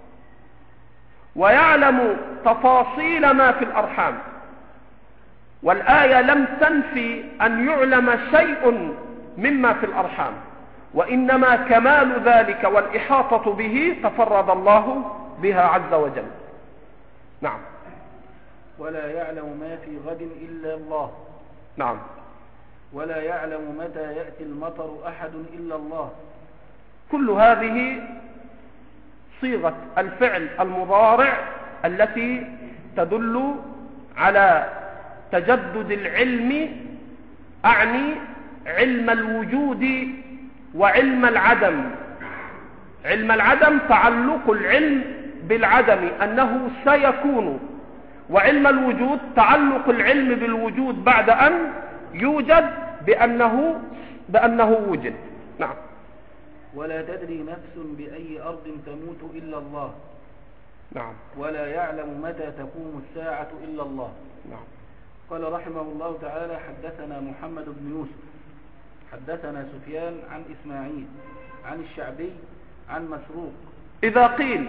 ويعلم تفاصيل ما في الأرحام. والآية لم تنفي أن يعلم شيء مما في الأرحام، وإنما كمال ذلك والإحاطة به تفرد الله بها عز وجل. نعم. ولا يعلم ما في غد إلا الله. نعم. ولا يعلم متى يأتي المطر أحد إلا الله. كل هذه صيغة الفعل المضارع التي تدل على تجدد العلم، أعني علم الوجود وعلم العدم. علم العدم تعلق العلم بالعدم أنه سيكون، وعلم الوجود تعلق العلم بالوجود بعد أن يوجد بأنه وجد. نعم. ولا تدري نفس بأي أرض تموت إلا الله. نعم. ولا يعلم متى تقوم الساعة إلا الله. نعم. قال رحمه الله تعالى: حدثنا محمد بن يوسف حدثنا سفيان عن إسماعيل عن الشعبي عن مسروق. إذا قيل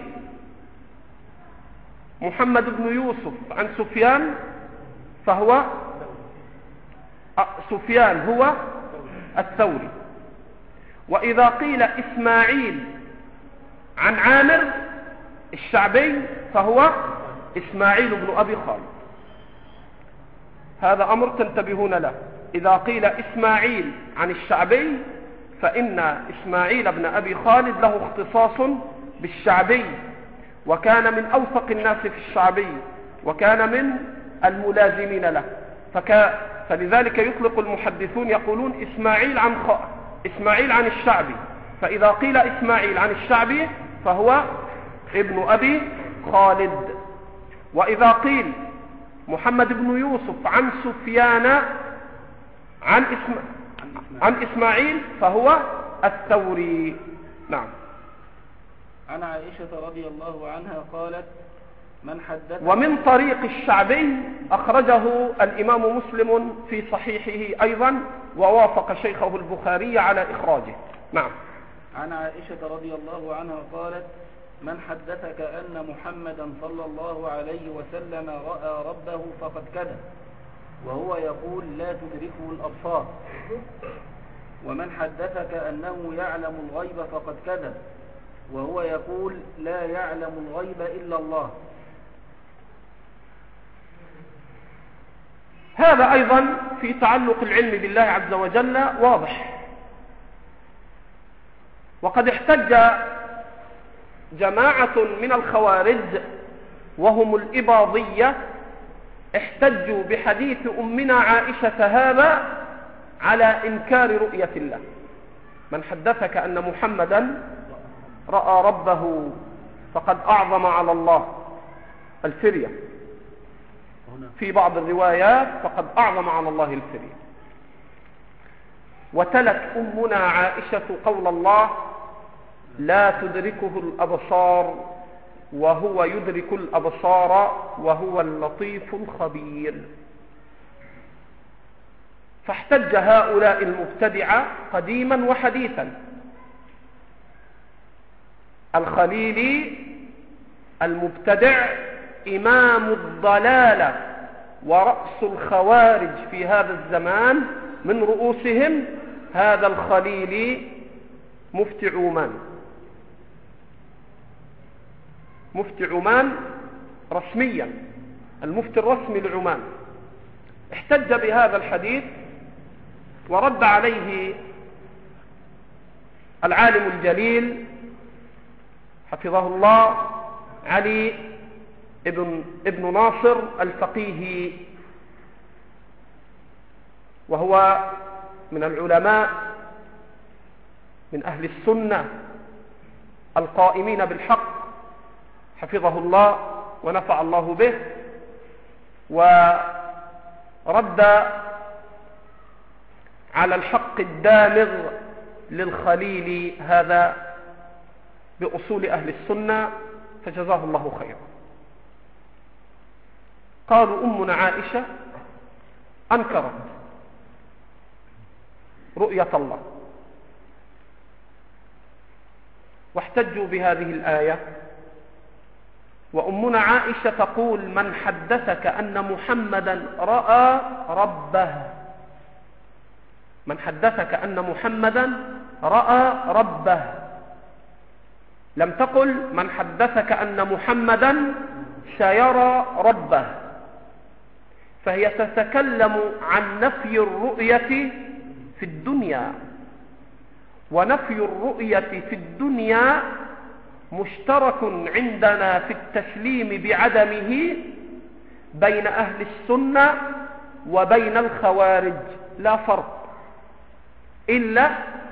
محمد بن يوسف عن سفيان فهو سفيان هو الثوري، وإذا قيل إسماعيل عن عامر الشعبي فهو إسماعيل بن أبي خالد. هذا أمر تنتبهون له. إذا قيل إسماعيل عن الشعبي فإن إسماعيل بن أبي خالد له اختصاص بالشعبي، وكان من أوثق الناس في الشعبي، وكان من الملازمين له، فلذلك يطلق المحدثون يقولون إسماعيل عن الشعبي. فإذا قيل إسماعيل عن الشعبي فهو ابن أبي خالد. وإذا قيل محمد بن يوسف عن سفيان عن إسماعيل فهو الثوري. نعم. عن عائشة رضي الله عنها قالت: من حدث. ومن طريق الشعبي أخرجه الإمام مسلم في صحيحه أيضا، ووافق شيخه البخاري على إخراجه. نعم. عن عائشة رضي الله عنها قالت: من حدثك أن محمدا صلى الله عليه وسلم رأى ربه فقد كذب، وهو يقول لا تدركه الأبصار. ومن حدثك أنه يعلم الغيب فقد كذب، وهو يقول لا يعلم الغيب إلا الله. هذا أيضا في تعلق العلم بالله عز وجل واضح. وقد احتج جماعة من الخوارج وهم الإباضية، احتجوا بحديث أمنا عائشة هذا على إنكار رؤية الله. من حدثك أن محمدا رأى ربه فقد أعظم على الله الفرية، في بعض الروايات فقد أعظم على الله الفرية. وتلت أمنا عائشة قول الله لا تدركه الأبصار وهو يدرك الأبصار وهو اللطيف الخبير. فاحتج هؤلاء المبتدعة قديما وحديثا. الخليلي المبتدع إمام الضلالة ورأس الخوارج في هذا الزمان، من رؤوسهم هذا الخليلي مفتي عمان. مفتي عمان رسميا، المفتي الرسمي لعمان، احتج بهذا الحديث ورد عليه العالم الجليل حفظه الله علي ابن ناصر الفقيهي، وهو من العلماء من أهل السنة القائمين بالحق حفظه الله ونفع الله به، ورد على الحق الدامغ للخليل هذا بأصول أهل السنة، فجزاه الله خيرا. قالوا أمنا عائشة أنكرت رؤية الله، واحتجوا بهذه الآية، وأمنا عائشة تقول: من حدثك أن محمدا رأى ربه، من حدثك أن محمدا رأى ربه، لم تقل من حدثك أن محمدا سيرى ربه. فهي تتكلم عن نفي الرؤية في الدنيا، ونفي الرؤية في الدنيا مشترك عندنا في التسليم بعدمه بين أهل السنة وبين الخوارج، لا فرق، إلا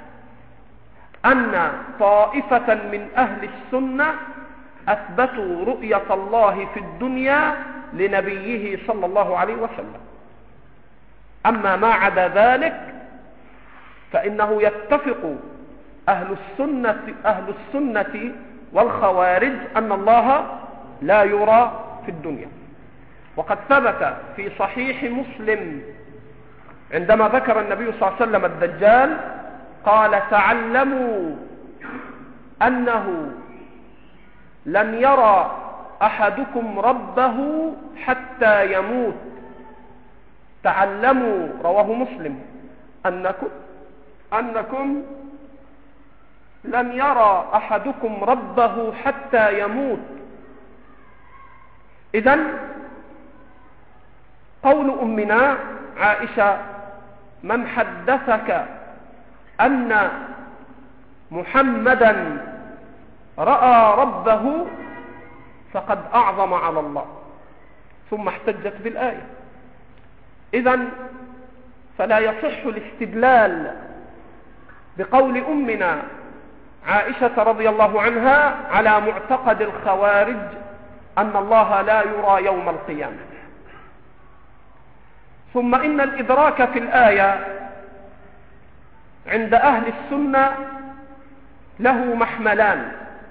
أن طائفة من أهل السنة أثبتوا رؤية الله في الدنيا لنبيه صلى الله عليه وسلم. أما ما عدا ذلك فإنه يتفق أهل السنة والخوارج أن الله لا يرى في الدنيا. وقد ثبت في صحيح مسلم عندما ذكر النبي صلى الله عليه وسلم الدجال قال: تعلموا أنه لن يرى أحدكم ربه حتى يموت. تعلموا، رواه مسلم، أنكم لن يرى أحدكم ربه حتى يموت. إذن قول أمنا عائشة: من حدثك أن محمدا رأى ربه فقد أعظم على الله، ثم احتجت بالآية. إذن فلا يصح الاستدلال بقول أمنا عائشة رضي الله عنها على معتقد الخوارج أن الله لا يرى يوم القيامة. ثم إن الإدراك في الآية عند أهل السنة له محملان.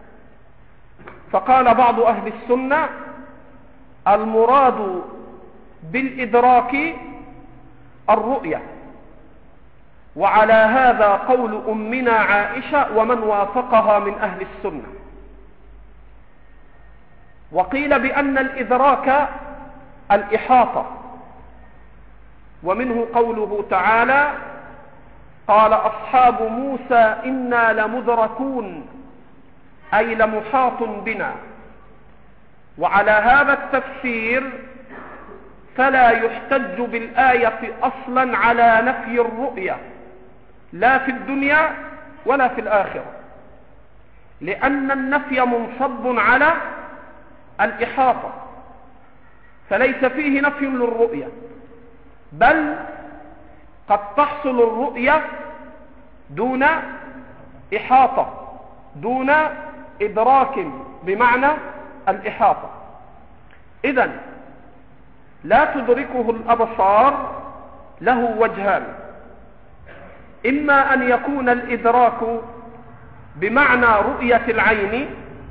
فقال بعض أهل السنة: المراد بالإدراك الرؤية، وعلى هذا قول أمنا عائشة ومن وافقها من أهل السنة. وقيل بأن الإدراك الإحاطة، ومنه قوله تعالى: قال أصحاب موسى إنا لمدركون، أي لمحاط بنا. وعلى هذا التفسير فلا يحتج بالآية أصلا على نفي الرؤية لا في الدنيا ولا في الآخرة، لأن النفي منصب على الإحاطة، فليس فيه نفي للرؤية، بل قد تحصل الرؤية دون إحاطة، دون إدراك بمعنى الإحاطة. إذن لا تدركه الأبصار له وجهان: إما أن يكون الإدراك بمعنى رؤية العين،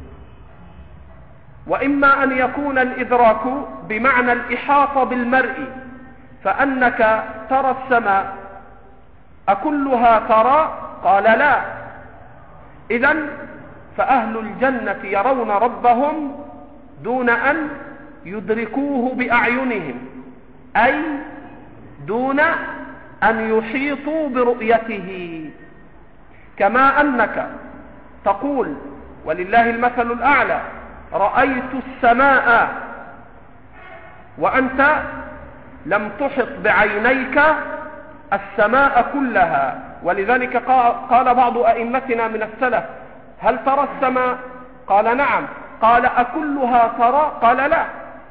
وإما أن يكون الإدراك بمعنى الإحاطة بالمرء، فأنك ترى السماء أكلها ترى؟ قال لا. إذن فأهل الجنة يرون ربهم دون أن يدركوه بأعينهم، أي دون أن يحيطوا برؤيته. كما أنك تقول ولله المثل الأعلى: رأيت السماء وأنت لم تحط بعينيك السماء كلها. ولذلك قال بعض أئمتنا من السلف: هل ترى السماء؟ قال نعم. قال: أكلها ترى؟ قال لا.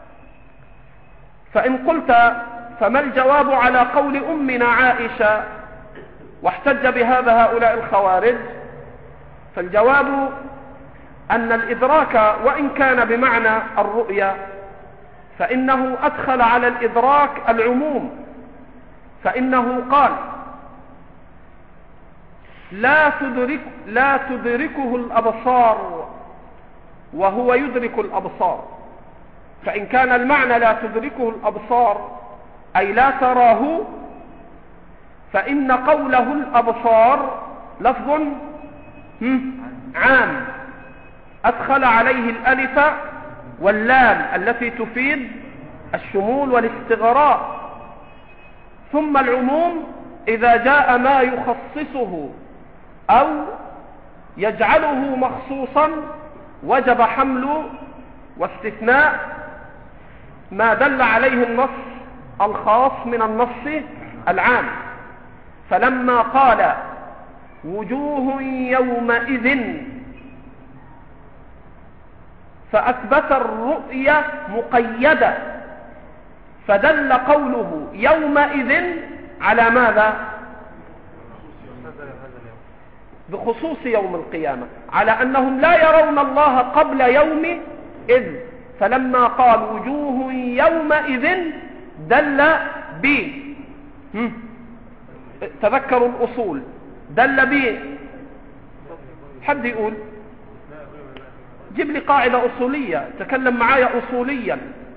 فإن قلت فما الجواب على قول أمنا عائشة واحتج بهذا هؤلاء الخوارج؟ فالجواب أن الإدراك وإن كان بمعنى الرؤية فإنه أدخل على الإدراك العموم، فإنه قال: لا تدركه الأبصار وهو يدرك الأبصار. فإن كان المعنى لا تدركه الأبصار أي لا تراه، فإن قوله الأبصار لفظ عام أدخل عليه الألف واللام التي تفيد الشمول والاستغراق. ثم العموم إذا جاء ما يخصصه أو يجعله مخصوصا وجب حمل واستثناء ما دل عليه النص الخاص من النص العام. فلما قال: وجوه يومئذ، فأثبت الرؤية مقيدة، فدل قوله يومئذ على ماذا؟ بخصوص يوم القيامة، على أنهم لا يرون الله قبل يوم إذ. فلما قال وجوه يومئذ دل ب تذكروا الأصول، دل ب حد يقول جيب لي قاعدة أصولية، تكلم معايا أصوليا.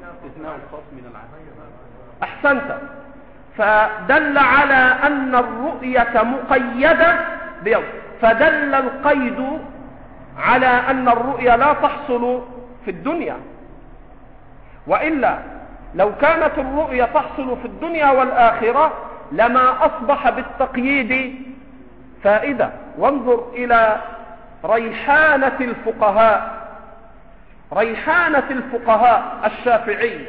أحسنت. فدل على أن الرؤية مقيدة بيوم، فدل القيد على أن الرؤية لا تحصل في الدنيا. وإلا لو كانت الرؤية تحصل في الدنيا والآخرة لما أصبح بالتقييد فائدة. وانظر إلى ريحانة الفقهاء، ريحانة الفقهاء الشافعي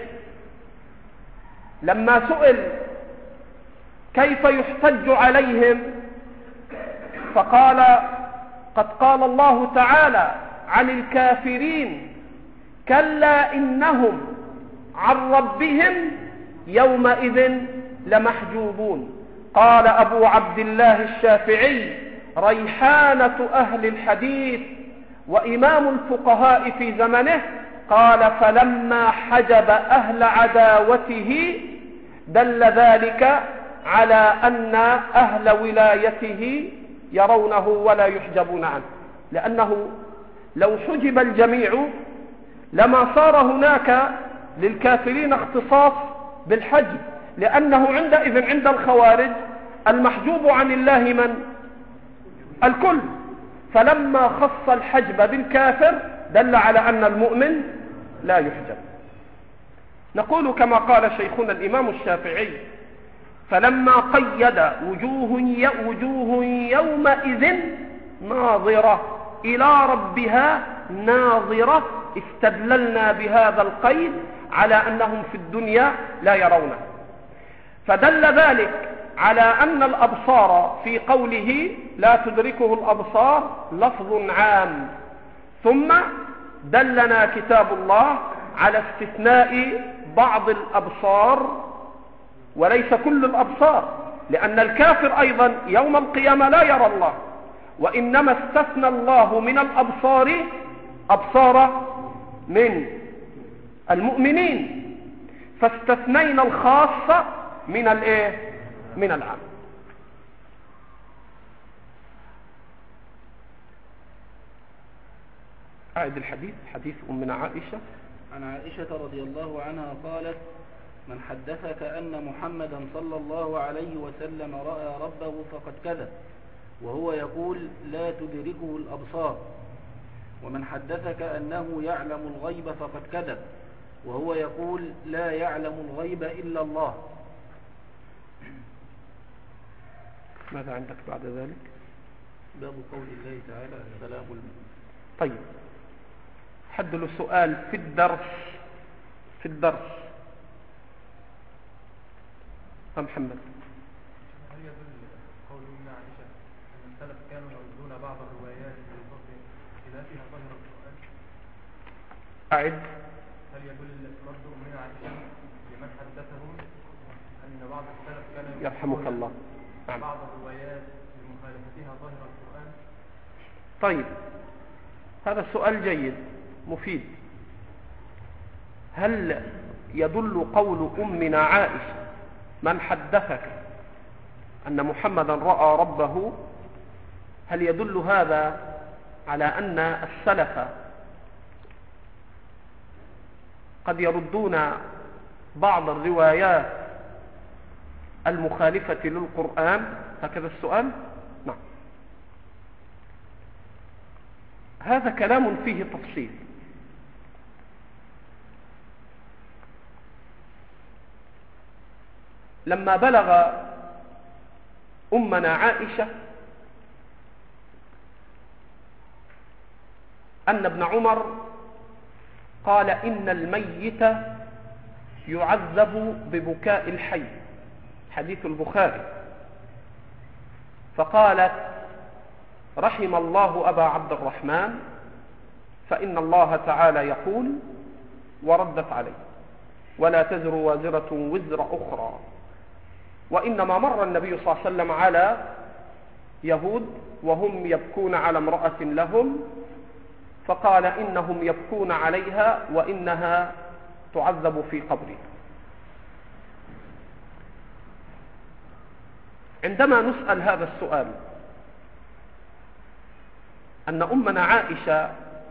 لما سئل كيف يحتج عليهم فقال: قد قال الله تعالى عن الكافرين: كلا إنهم عن ربهم يومئذ لمحجوبون. قال أبو عبد الله الشافعي ريحانة أهل الحديث وإمام الفقهاء في زمنه، قال: فلما حجب أهل عداوته دل ذلك على أن أهل ولايته يرونه ولا يحجبون عنه. لأنه لو حجب الجميع لما صار هناك للكافرين اختصاص بالحجب، لأنه عندئذ عند الخوارج المحجوب عن الله من؟ الكل. فلما خص الحجب بالكافر دل على أن المؤمن لا يحجب. نقول كما قال شيخنا الإمام الشافعي: فلما قيد وجوه يومئذ ناظرة إلى ربها ناظرة، استدللنا بهذا القيد على أنهم في الدنيا لا يرونه. فدل ذلك على أن الأبصار في قوله لا تدركه الأبصار لفظ عام. ثم دلنا كتاب الله على استثناء بعض الأبصار وليس كل الأبصار، لأن الكافر أيضا يوم القيامة لا يرى الله، وإنما استثنى الله من الأبصار أبصار من المؤمنين، فاستثنينا الخاصة من من العام. أعد الحديث، حديث أمنا عائشة. عن عائشة رضي الله عنها قالت: من حدثك أن محمدا صلى الله عليه وسلم رأى ربه فقد كذب، وهو يقول لا تدركه الأبصار. ومن حدثك أنه يعلم الغيب فقد كذب، وهو يقول لا يعلم الغيب إلا الله. ماذا عندك بعد ذلك؟ باب قول الله تعالى السلام طيب، حد له سؤال في الدرس محمد. هل يدل قول ابن عائشة أن السلف كانوا يردون بعض الروايات لفضل خلافها ظاهر القرآن؟ أعد. هل يدل رد أمنا عائشة لمن حدثهم أن بعض السلف كانوا يرحمك الله بعض الروايات لمخالفتها ظاهر القرآن؟ طيب، هذا سؤال جيد مفيد. هل يدل قول أمنا عائشة من حدثك أن محمدا رأى ربه، هل يدل هذا على أن السلف قد يردون بعض الروايات المخالفة للقرآن؟ هكذا السؤال؟ نعم. هذا كلام فيه تفصيل. لما بلغ أمنا عائشة أن ابن عمر قال إن الميت يعذب ببكاء الحي، حديث البخاري، فقالت رحم الله أبا عبد الرحمن فإن الله تعالى يقول، وردت عليه ولا تزر وازرة وزر أخرى. وإنما مر النبي صلى الله عليه وسلم على يهود وهم يبكون على امرأة لهم، فقال إنهم يبكون عليها وإنها تعذب في قبرها. عندما نسأل هذا السؤال أن أمنا عائشة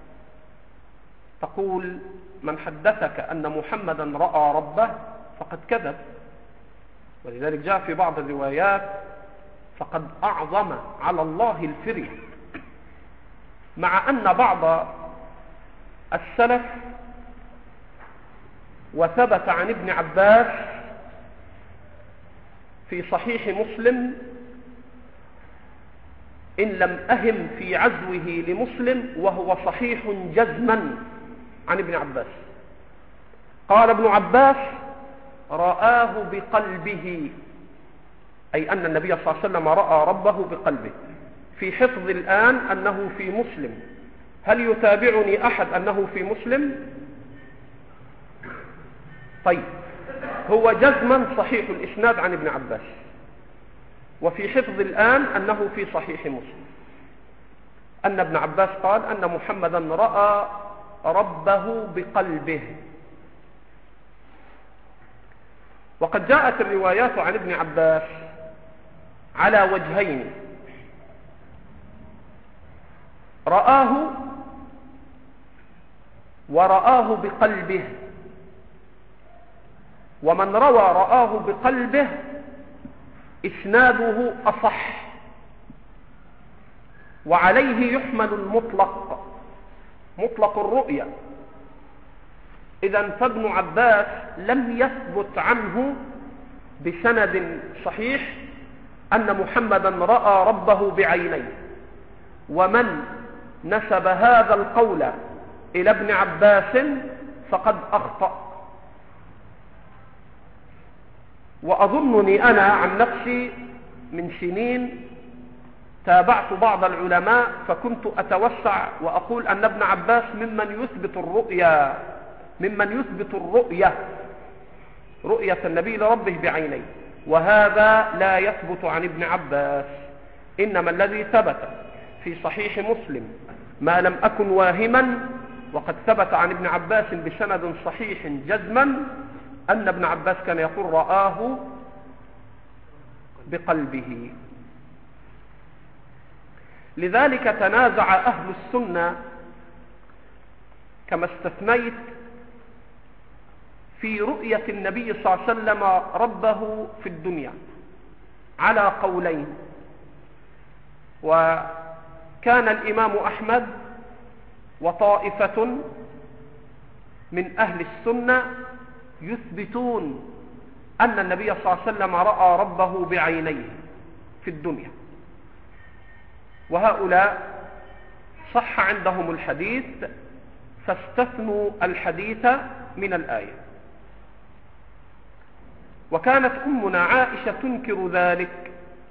تقول من حدثك أن محمدا رأى ربه فقد كذب، ولذلك جاء في بعض الروايات فقد أعظم على الله الفري، مع أن بعض السلف وثبت عن ابن عباس في صحيح مسلم إن لم أهم في عزوه لمسلم وهو صحيح جزما عن ابن عباس، قال ابن عباس رآه بقلبه، أي أن النبي صلى الله عليه وسلم رأى ربه بقلبه. في حفظ الآن أنه في مسلم، هل يتابعني أحد أنه في مسلم؟ طيب، هو جزما صحيح الإسناد عن ابن عباس، وفي حفظ الآن أنه في صحيح مسلم أن ابن عباس قال أن محمدا رأى ربه بقلبه. وقد جاءت الروايات عن ابن عباس على وجهين: رآه ورآه بقلبه. ومن روى رآه بقلبه إسناده أصح، وعليه يحمل المطلق، مطلق الرؤية. إذن فابن عباس لم يثبت عنه بسند صحيح أن محمدا رأى ربه بعينيه، ومن نسب هذا القول إلى ابن عباس فقد أخطأ. وأظنني أنا عن نفسي من سنين تابعت بعض العلماء فكنت أتوسع وأقول أن ابن عباس ممن يثبت الرؤيا، ممن يثبت رؤية النبي لربه بعينيه، وهذا لا يثبت عن ابن عباس. إنما الذي ثبت في صحيح مسلم ما لم أكن واهما، وقد ثبت عن ابن عباس بسند صحيح جزما أن ابن عباس كان يقول رآه بقلبه. لذلك تنازع أهل السنة كما استثنيت في رؤية النبي صلى الله عليه وسلم ربه في الدنيا على قولين. وكان الإمام أحمد وطائفة من أهل السنة يثبتون أن النبي صلى الله عليه وسلم رأى ربه بعينيه في الدنيا، وهؤلاء صح عندهم الحديث فاستثنوا الحديث من الآية. وكانت أمنا عائشة تنكر ذلك.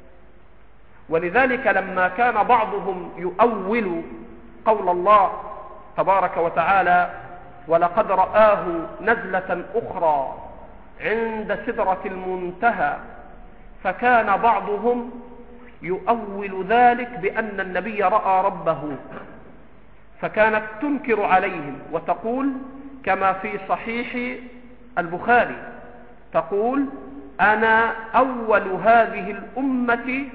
ولذلك لما كان بعضهم يؤول قول الله تبارك وتعالى ولقد رآه نزلة أخرى عند سدرة المنتهى، فكان بعضهم يؤول ذلك بأن النبي رأى ربه، فكانت تنكر عليهم وتقول كما في صحيح البخاري، تقول أنا أول هذه الأمة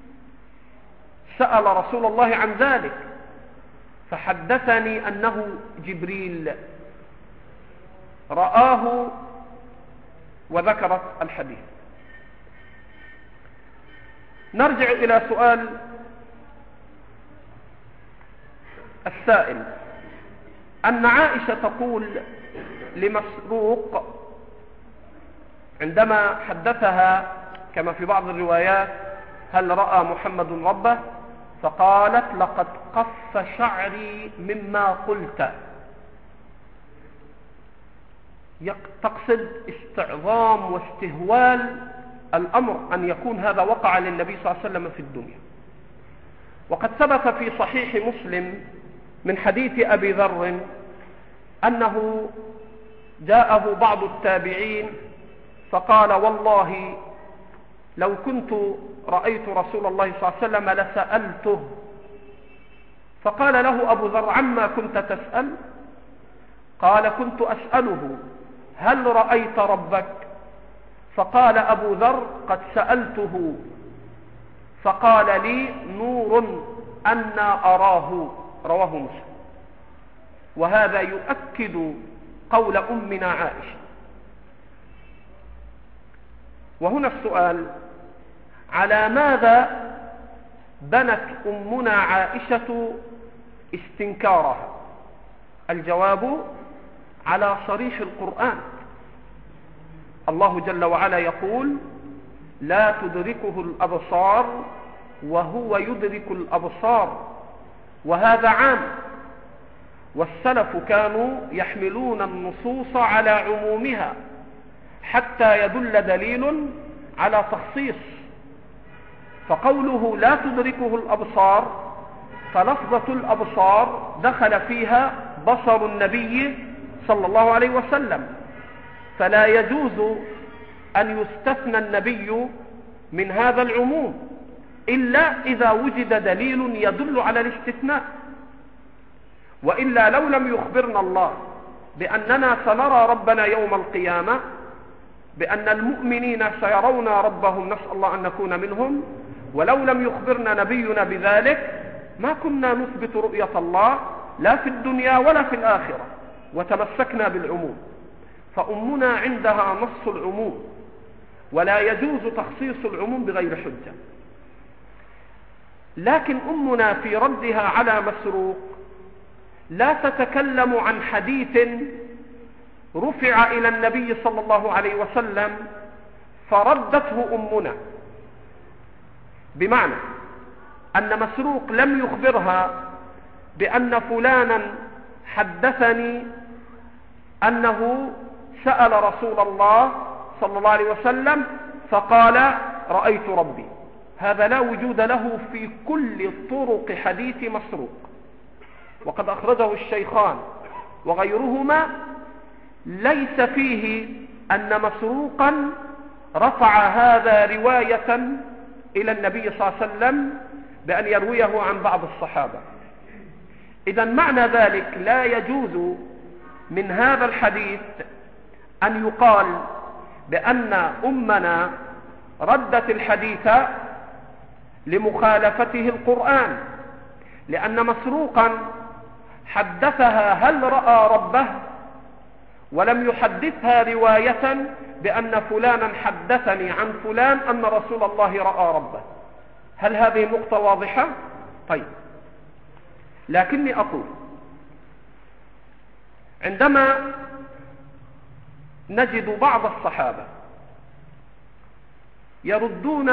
سأل رسول الله عن ذلك فحدثني أنه جبريل رآه، وذكرت الحديث. نرجع إلى سؤال السائل، أن عائشة تقول لمسروق عندما حدثها كما في بعض الروايات هل رأى محمد ربه، فقالت لقد قف شعري مما قلت، تقصد استعظام واستهوال الأمر أن يكون هذا وقع للنبي صلى الله عليه وسلم في الدنيا. وقد ثبت في صحيح مسلم من حديث أبي ذر أنه جاءه بعض التابعين فقال والله لو كنت رأيت رسول الله صلى الله عليه وسلم لسألته. فقال له أبو ذر عما كنت تسأل؟ قال كنت أسأله هل رأيت ربك؟ فقال أبو ذر قد سألته فقال لي نور أنا أراه، رواه مسلم. وهذا يؤكد قول أمنا عائشة. وهنا السؤال، على ماذا بنت أمنا عائشة استنكارها؟ الجواب على صريح القرآن. الله جل وعلا يقول لا تدركه الأبصار وهو يدرك الأبصار، وهذا عام. والسلف كانوا يحملون النصوص على عمومها حتى يدل دليل على تخصيص. فقوله لا تدركه الأبصار، فلفظة الأبصار دخل فيها بصر النبي صلى الله عليه وسلم، فلا يجوز أن يستثنى النبي من هذا العموم إلا إذا وجد دليل يدل على الاستثناء. وإلا لو لم يخبرنا الله بأننا سنرى ربنا يوم القيامة، بأن المؤمنين سيرون ربهم، نسأل الله أن نكون منهم، ولو لم يخبرنا نبينا بذلك ما كنا نثبت رؤية الله لا في الدنيا ولا في الآخرة، وتمسكنا بالعموم. فأمنا عندها نص العموم، ولا يجوز تخصيص العموم بغير حجة. لكن أمنا في ردها على مسروق لا تتكلم عن حديث رفع إلى النبي صلى الله عليه وسلم فردته أمنا، بمعنى أن مسروق لم يخبرها بأن فلانا حدثني أنه سأل رسول الله صلى الله عليه وسلم فقال رأيت ربي. هذا لا وجود له في كل طرق حديث مسروق، وقد أخرجه الشيخان وغيرهما. ليس فيه أن مسروقا رفع هذا رواية إلى النبي صلى الله عليه وسلم بأن يرويه عن بعض الصحابة. إذن معنى ذلك لا يجوز من هذا الحديث أن يقال بأن أمنا ردت الحديث لمخالفته القرآن، لأن مسروقا حدثها هل رأى ربه ولم يحدثها رواية بأن فلانا حدثني عن فلان أن رسول الله رأى ربه. هل هذه نقطة واضحة؟ طيب، لكني أقول عندما نجد بعض الصحابة يردون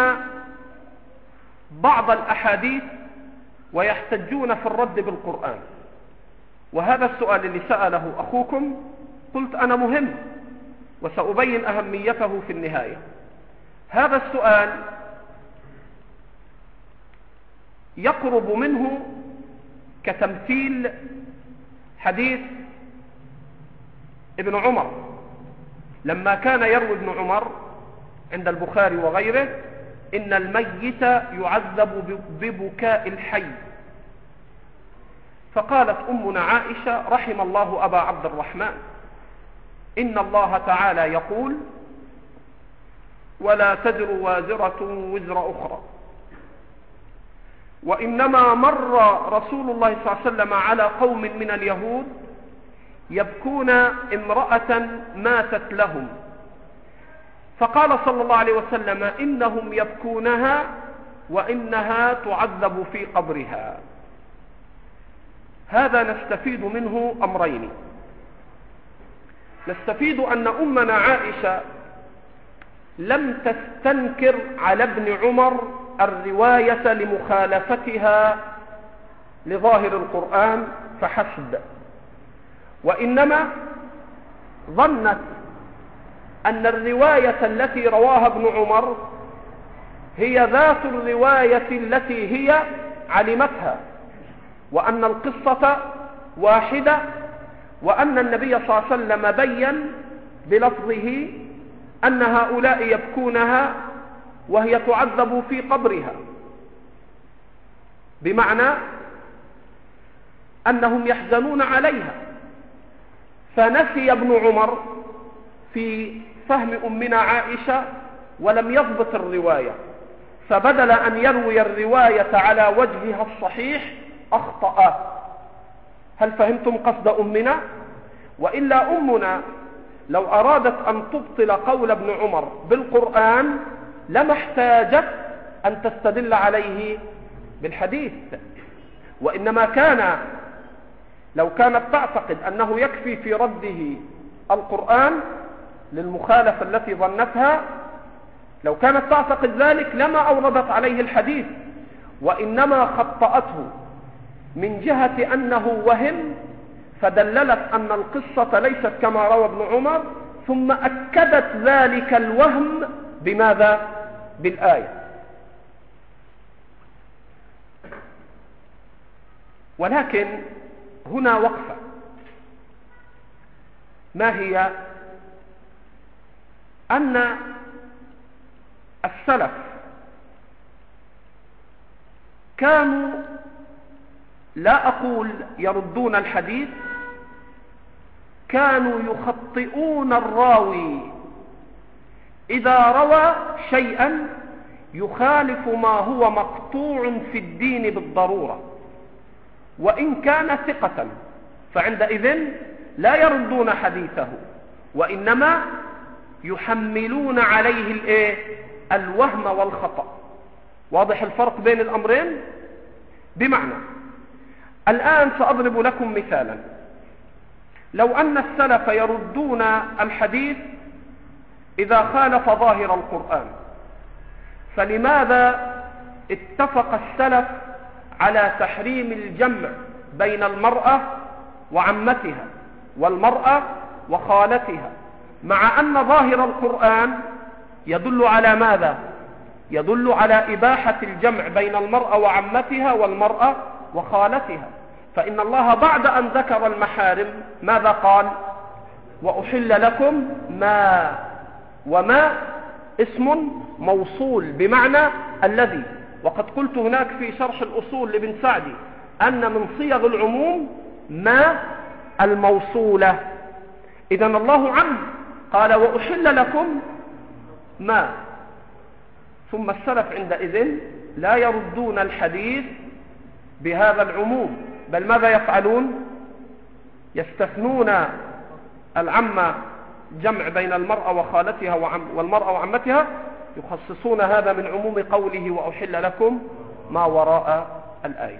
بعض الأحاديث ويحتجون في الرد بالقرآن، وهذا السؤال اللي سأله أخوكم قلت أنا مهم، وسأبين أهميته في النهاية. هذا السؤال يقرب منه كتمثيل حديث ابن عمر لما كان يروي ابن عمر عند البخاري وغيره: إن الميت يعذب ببكاء الحي. فقالت أمنا عائشة رحم الله أبا عبد الرحمن: إن الله تعالى يقول: ولا تزر وازرة وزر أخرى. وإنما مر رسول الله صلى الله عليه وسلم على قوم من اليهود يبكون امرأة ماتت لهم، فقال صلى الله عليه وسلم: إنهم يبكونها وإنها تعذب في قبرها. هذا نستفيد منه أمرين. نستفيد أن أمنا عائشة لم تستنكر على ابن عمر الرواية لمخالفتها لظاهر القرآن فحسب، وإنما ظنت أن الرواية التي رواها ابن عمر هي ذات الرواية التي هي علمتها، وأن القصة واحدة، وأن النبي صلى الله عليه وسلم بين بلفظه أن هؤلاء يبكونها وهي تعذب في قبرها، بمعنى أنهم يحزنون عليها. فنسي ابن عمر في فهم أمنا عائشة ولم يضبط الرواية، فبدل أن يروي الرواية على وجهها الصحيح أخطأ. هل فهمتم قصد أمنا؟ وإلا أمنا لو أرادت أن تبطل قول ابن عمر بالقرآن لما احتاجت أن تستدل عليه بالحديث، وإنما لو كانت تعتقد أنه يكفي في رده القرآن للمخالفة التي ظنتها، لو كانت تعتقد ذلك لما أوردت عليه الحديث، وإنما خطأته من جهة أنه وهم، فدللت أن القصة ليست كما روى ابن عمر، ثم أكدت ذلك الوهم بماذا؟ بالآية. ولكن هنا وقفة، ما هي؟ أن السلف كانوا، لا أقول يردون الحديث، كانوا يخطئون الراوي إذا روى شيئا يخالف ما هو مقطوع في الدين بالضرورة، وإن كان ثقة، فعندئذ لا يردون حديثه، وإنما يحملون عليه الوهم والخطأ. واضح الفرق بين الأمرين؟ بمعنى، الآن سأضرب لكم مثالا. لو أن السلف يردون الحديث إذا خالف ظاهر القرآن، فلماذا اتفق السلف على تحريم الجمع بين المرأة وعمتها والمرأة وخالتها، مع أن ظاهر القرآن يدل على ماذا؟ يدل على إباحة الجمع بين المرأة وعمتها والمرأة وخالتها. فإن الله بعد أن ذكر المحارم ماذا قال؟ وأحل لكم ما، وما اسم موصول بمعنى الذي. وقد قلت هناك في شرح الأصول لابن سعدي أن من صيغ العموم ما الموصولة. إذن الله عم قال وأحل لكم ما، ثم السلف عندئذ لا يردون الحديث بهذا العموم، بل ماذا يفعلون؟ يستثنون العمة، جمع بين المرأة وخالتها والمرأة وعمتها، يخصصون هذا من عموم قوله وأحل لكم ما وراء الآية.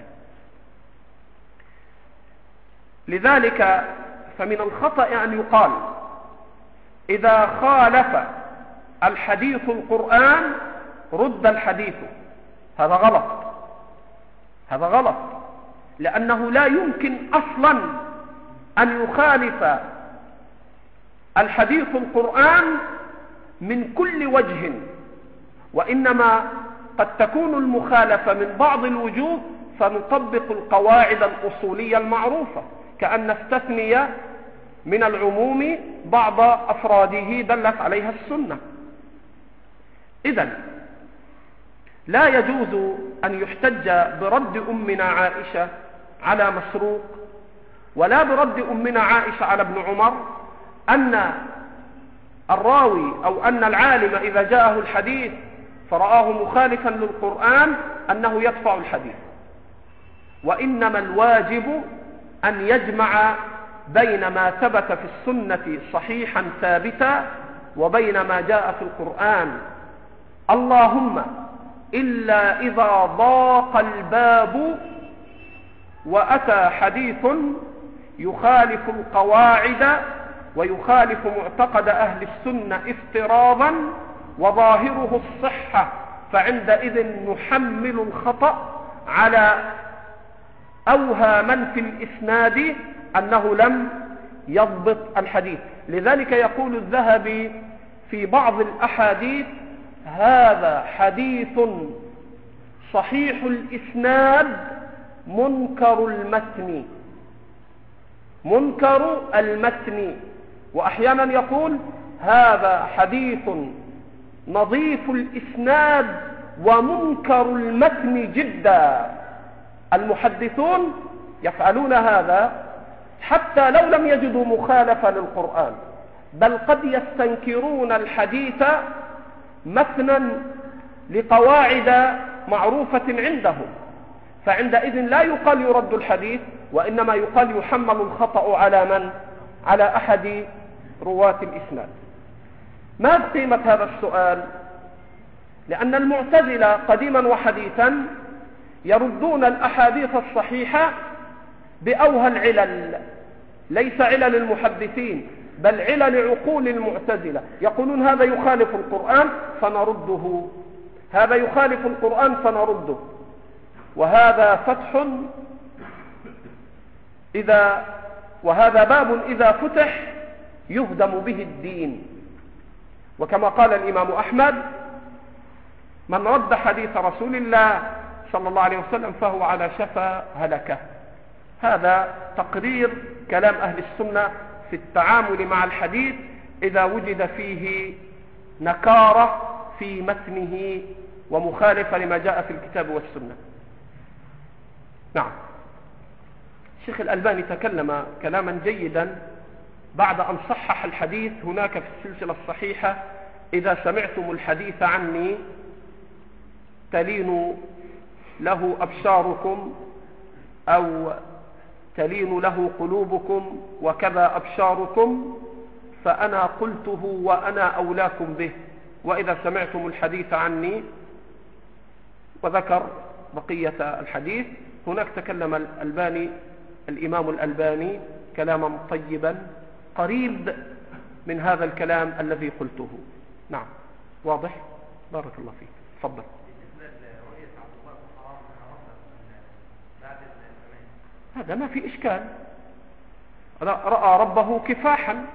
لذلك فمن الخطأ أن يقال إذا خالف الحديث القرآن رد الحديث. هذا غلط، هذا غلط، لأنه لا يمكن أصلا أن يخالف الحديث القرآن من كل وجه، وإنما قد تكون المخالفة من بعض الوجوه فنطبق القواعد الأصولية المعروفة، كأن نستثني من العموم بعض أفراده دلت عليها السنة. إذن لا يجوز أن يحتج برد أمنا عائشة على مسروق، ولا برد أمنا عائشة على ابن عمر، أن الراوي أو أن العالم إذا جاءه الحديث فرآه مخالفا للقرآن أنه يدفع الحديث، وإنما الواجب أن يجمع بين ما ثبت في السنة صحيحا ثابتا وبين ما جاء في القرآن، اللهم إلا إذا ضاق الباب وأتى حديث يخالف القواعد ويخالف معتقد أهل السنة افتراضا وظاهره الصحة، فعندئذ نحمل الخطأ على أوهى من في الإسناد أنه لم يضبط الحديث. لذلك يقول الذهبي في بعض الأحاديث: هذا حديث صحيح الإسناد منكر المتن، منكر المتن. وأحيانا يقول هذا حديث نظيف الإسناد ومنكر المتن جدا. المحدثون يفعلون هذا حتى لو لم يجدوا مخالفة للقرآن، بل قد يستنكرون الحديث متنا لقواعد معروفة عندهم، فعندئذ لا يقال يرد الحديث، وإنما يقال يحمل الخطأ على من؟ على أحد رواة الإسناد. ما قيمة هذا السؤال؟ لأن المعتزلة قديما وحديثا يردون الأحاديث الصحيحة بأوهى العلل، ليس علل المحدثين بل علل عقول المعتزلة. يقولون هذا يخالف القرآن فنرده، هذا يخالف القرآن فنرده، وهذا فتح وهذا باب إذا فتح يهدم به الدين. وكما قال الإمام أحمد: من رد حديث رسول الله صلى الله عليه وسلم فهو على شفا هلكة. هذا تقرير كلام أهل السنة في التعامل مع الحديث إذا وجد فيه نكارة في متنه ومخالفة لما جاء في الكتاب والسنة. نعم، الشيخ الألباني تكلم كلاما جيدا بعد أن صحح الحديث هناك في السلسلة الصحيحة: إذا سمعتم الحديث عني تلين له أبشاركم أو تلين له قلوبكم وكذا أبشاركم، فأنا قلته وأنا أولاكم به، وإذا سمعتم الحديث عني، وذكر بقية الحديث. هناك تكلم الإمام الألباني كلاما طيبا قريب من هذا الكلام الذي قلته. نعم، واضح؟ بارك الله فيك. تفضل. هذا ما في إشكال، رأى ربه كفاحا.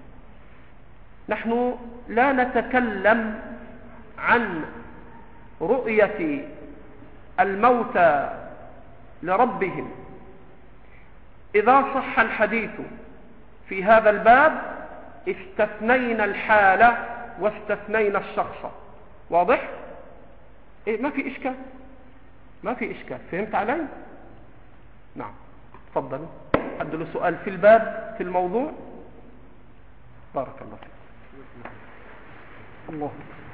نحن لا نتكلم عن رؤية الموتى لربهم. إذا صح الحديث في هذا الباب استثنينا الحالة واستثنينا الشخص. واضح؟ ما في إشكال، ما في إشكال. فهمت علي؟ نعم، تفضل. حد له سؤال في الباب في الموضوع؟ بارك الله فيك. الله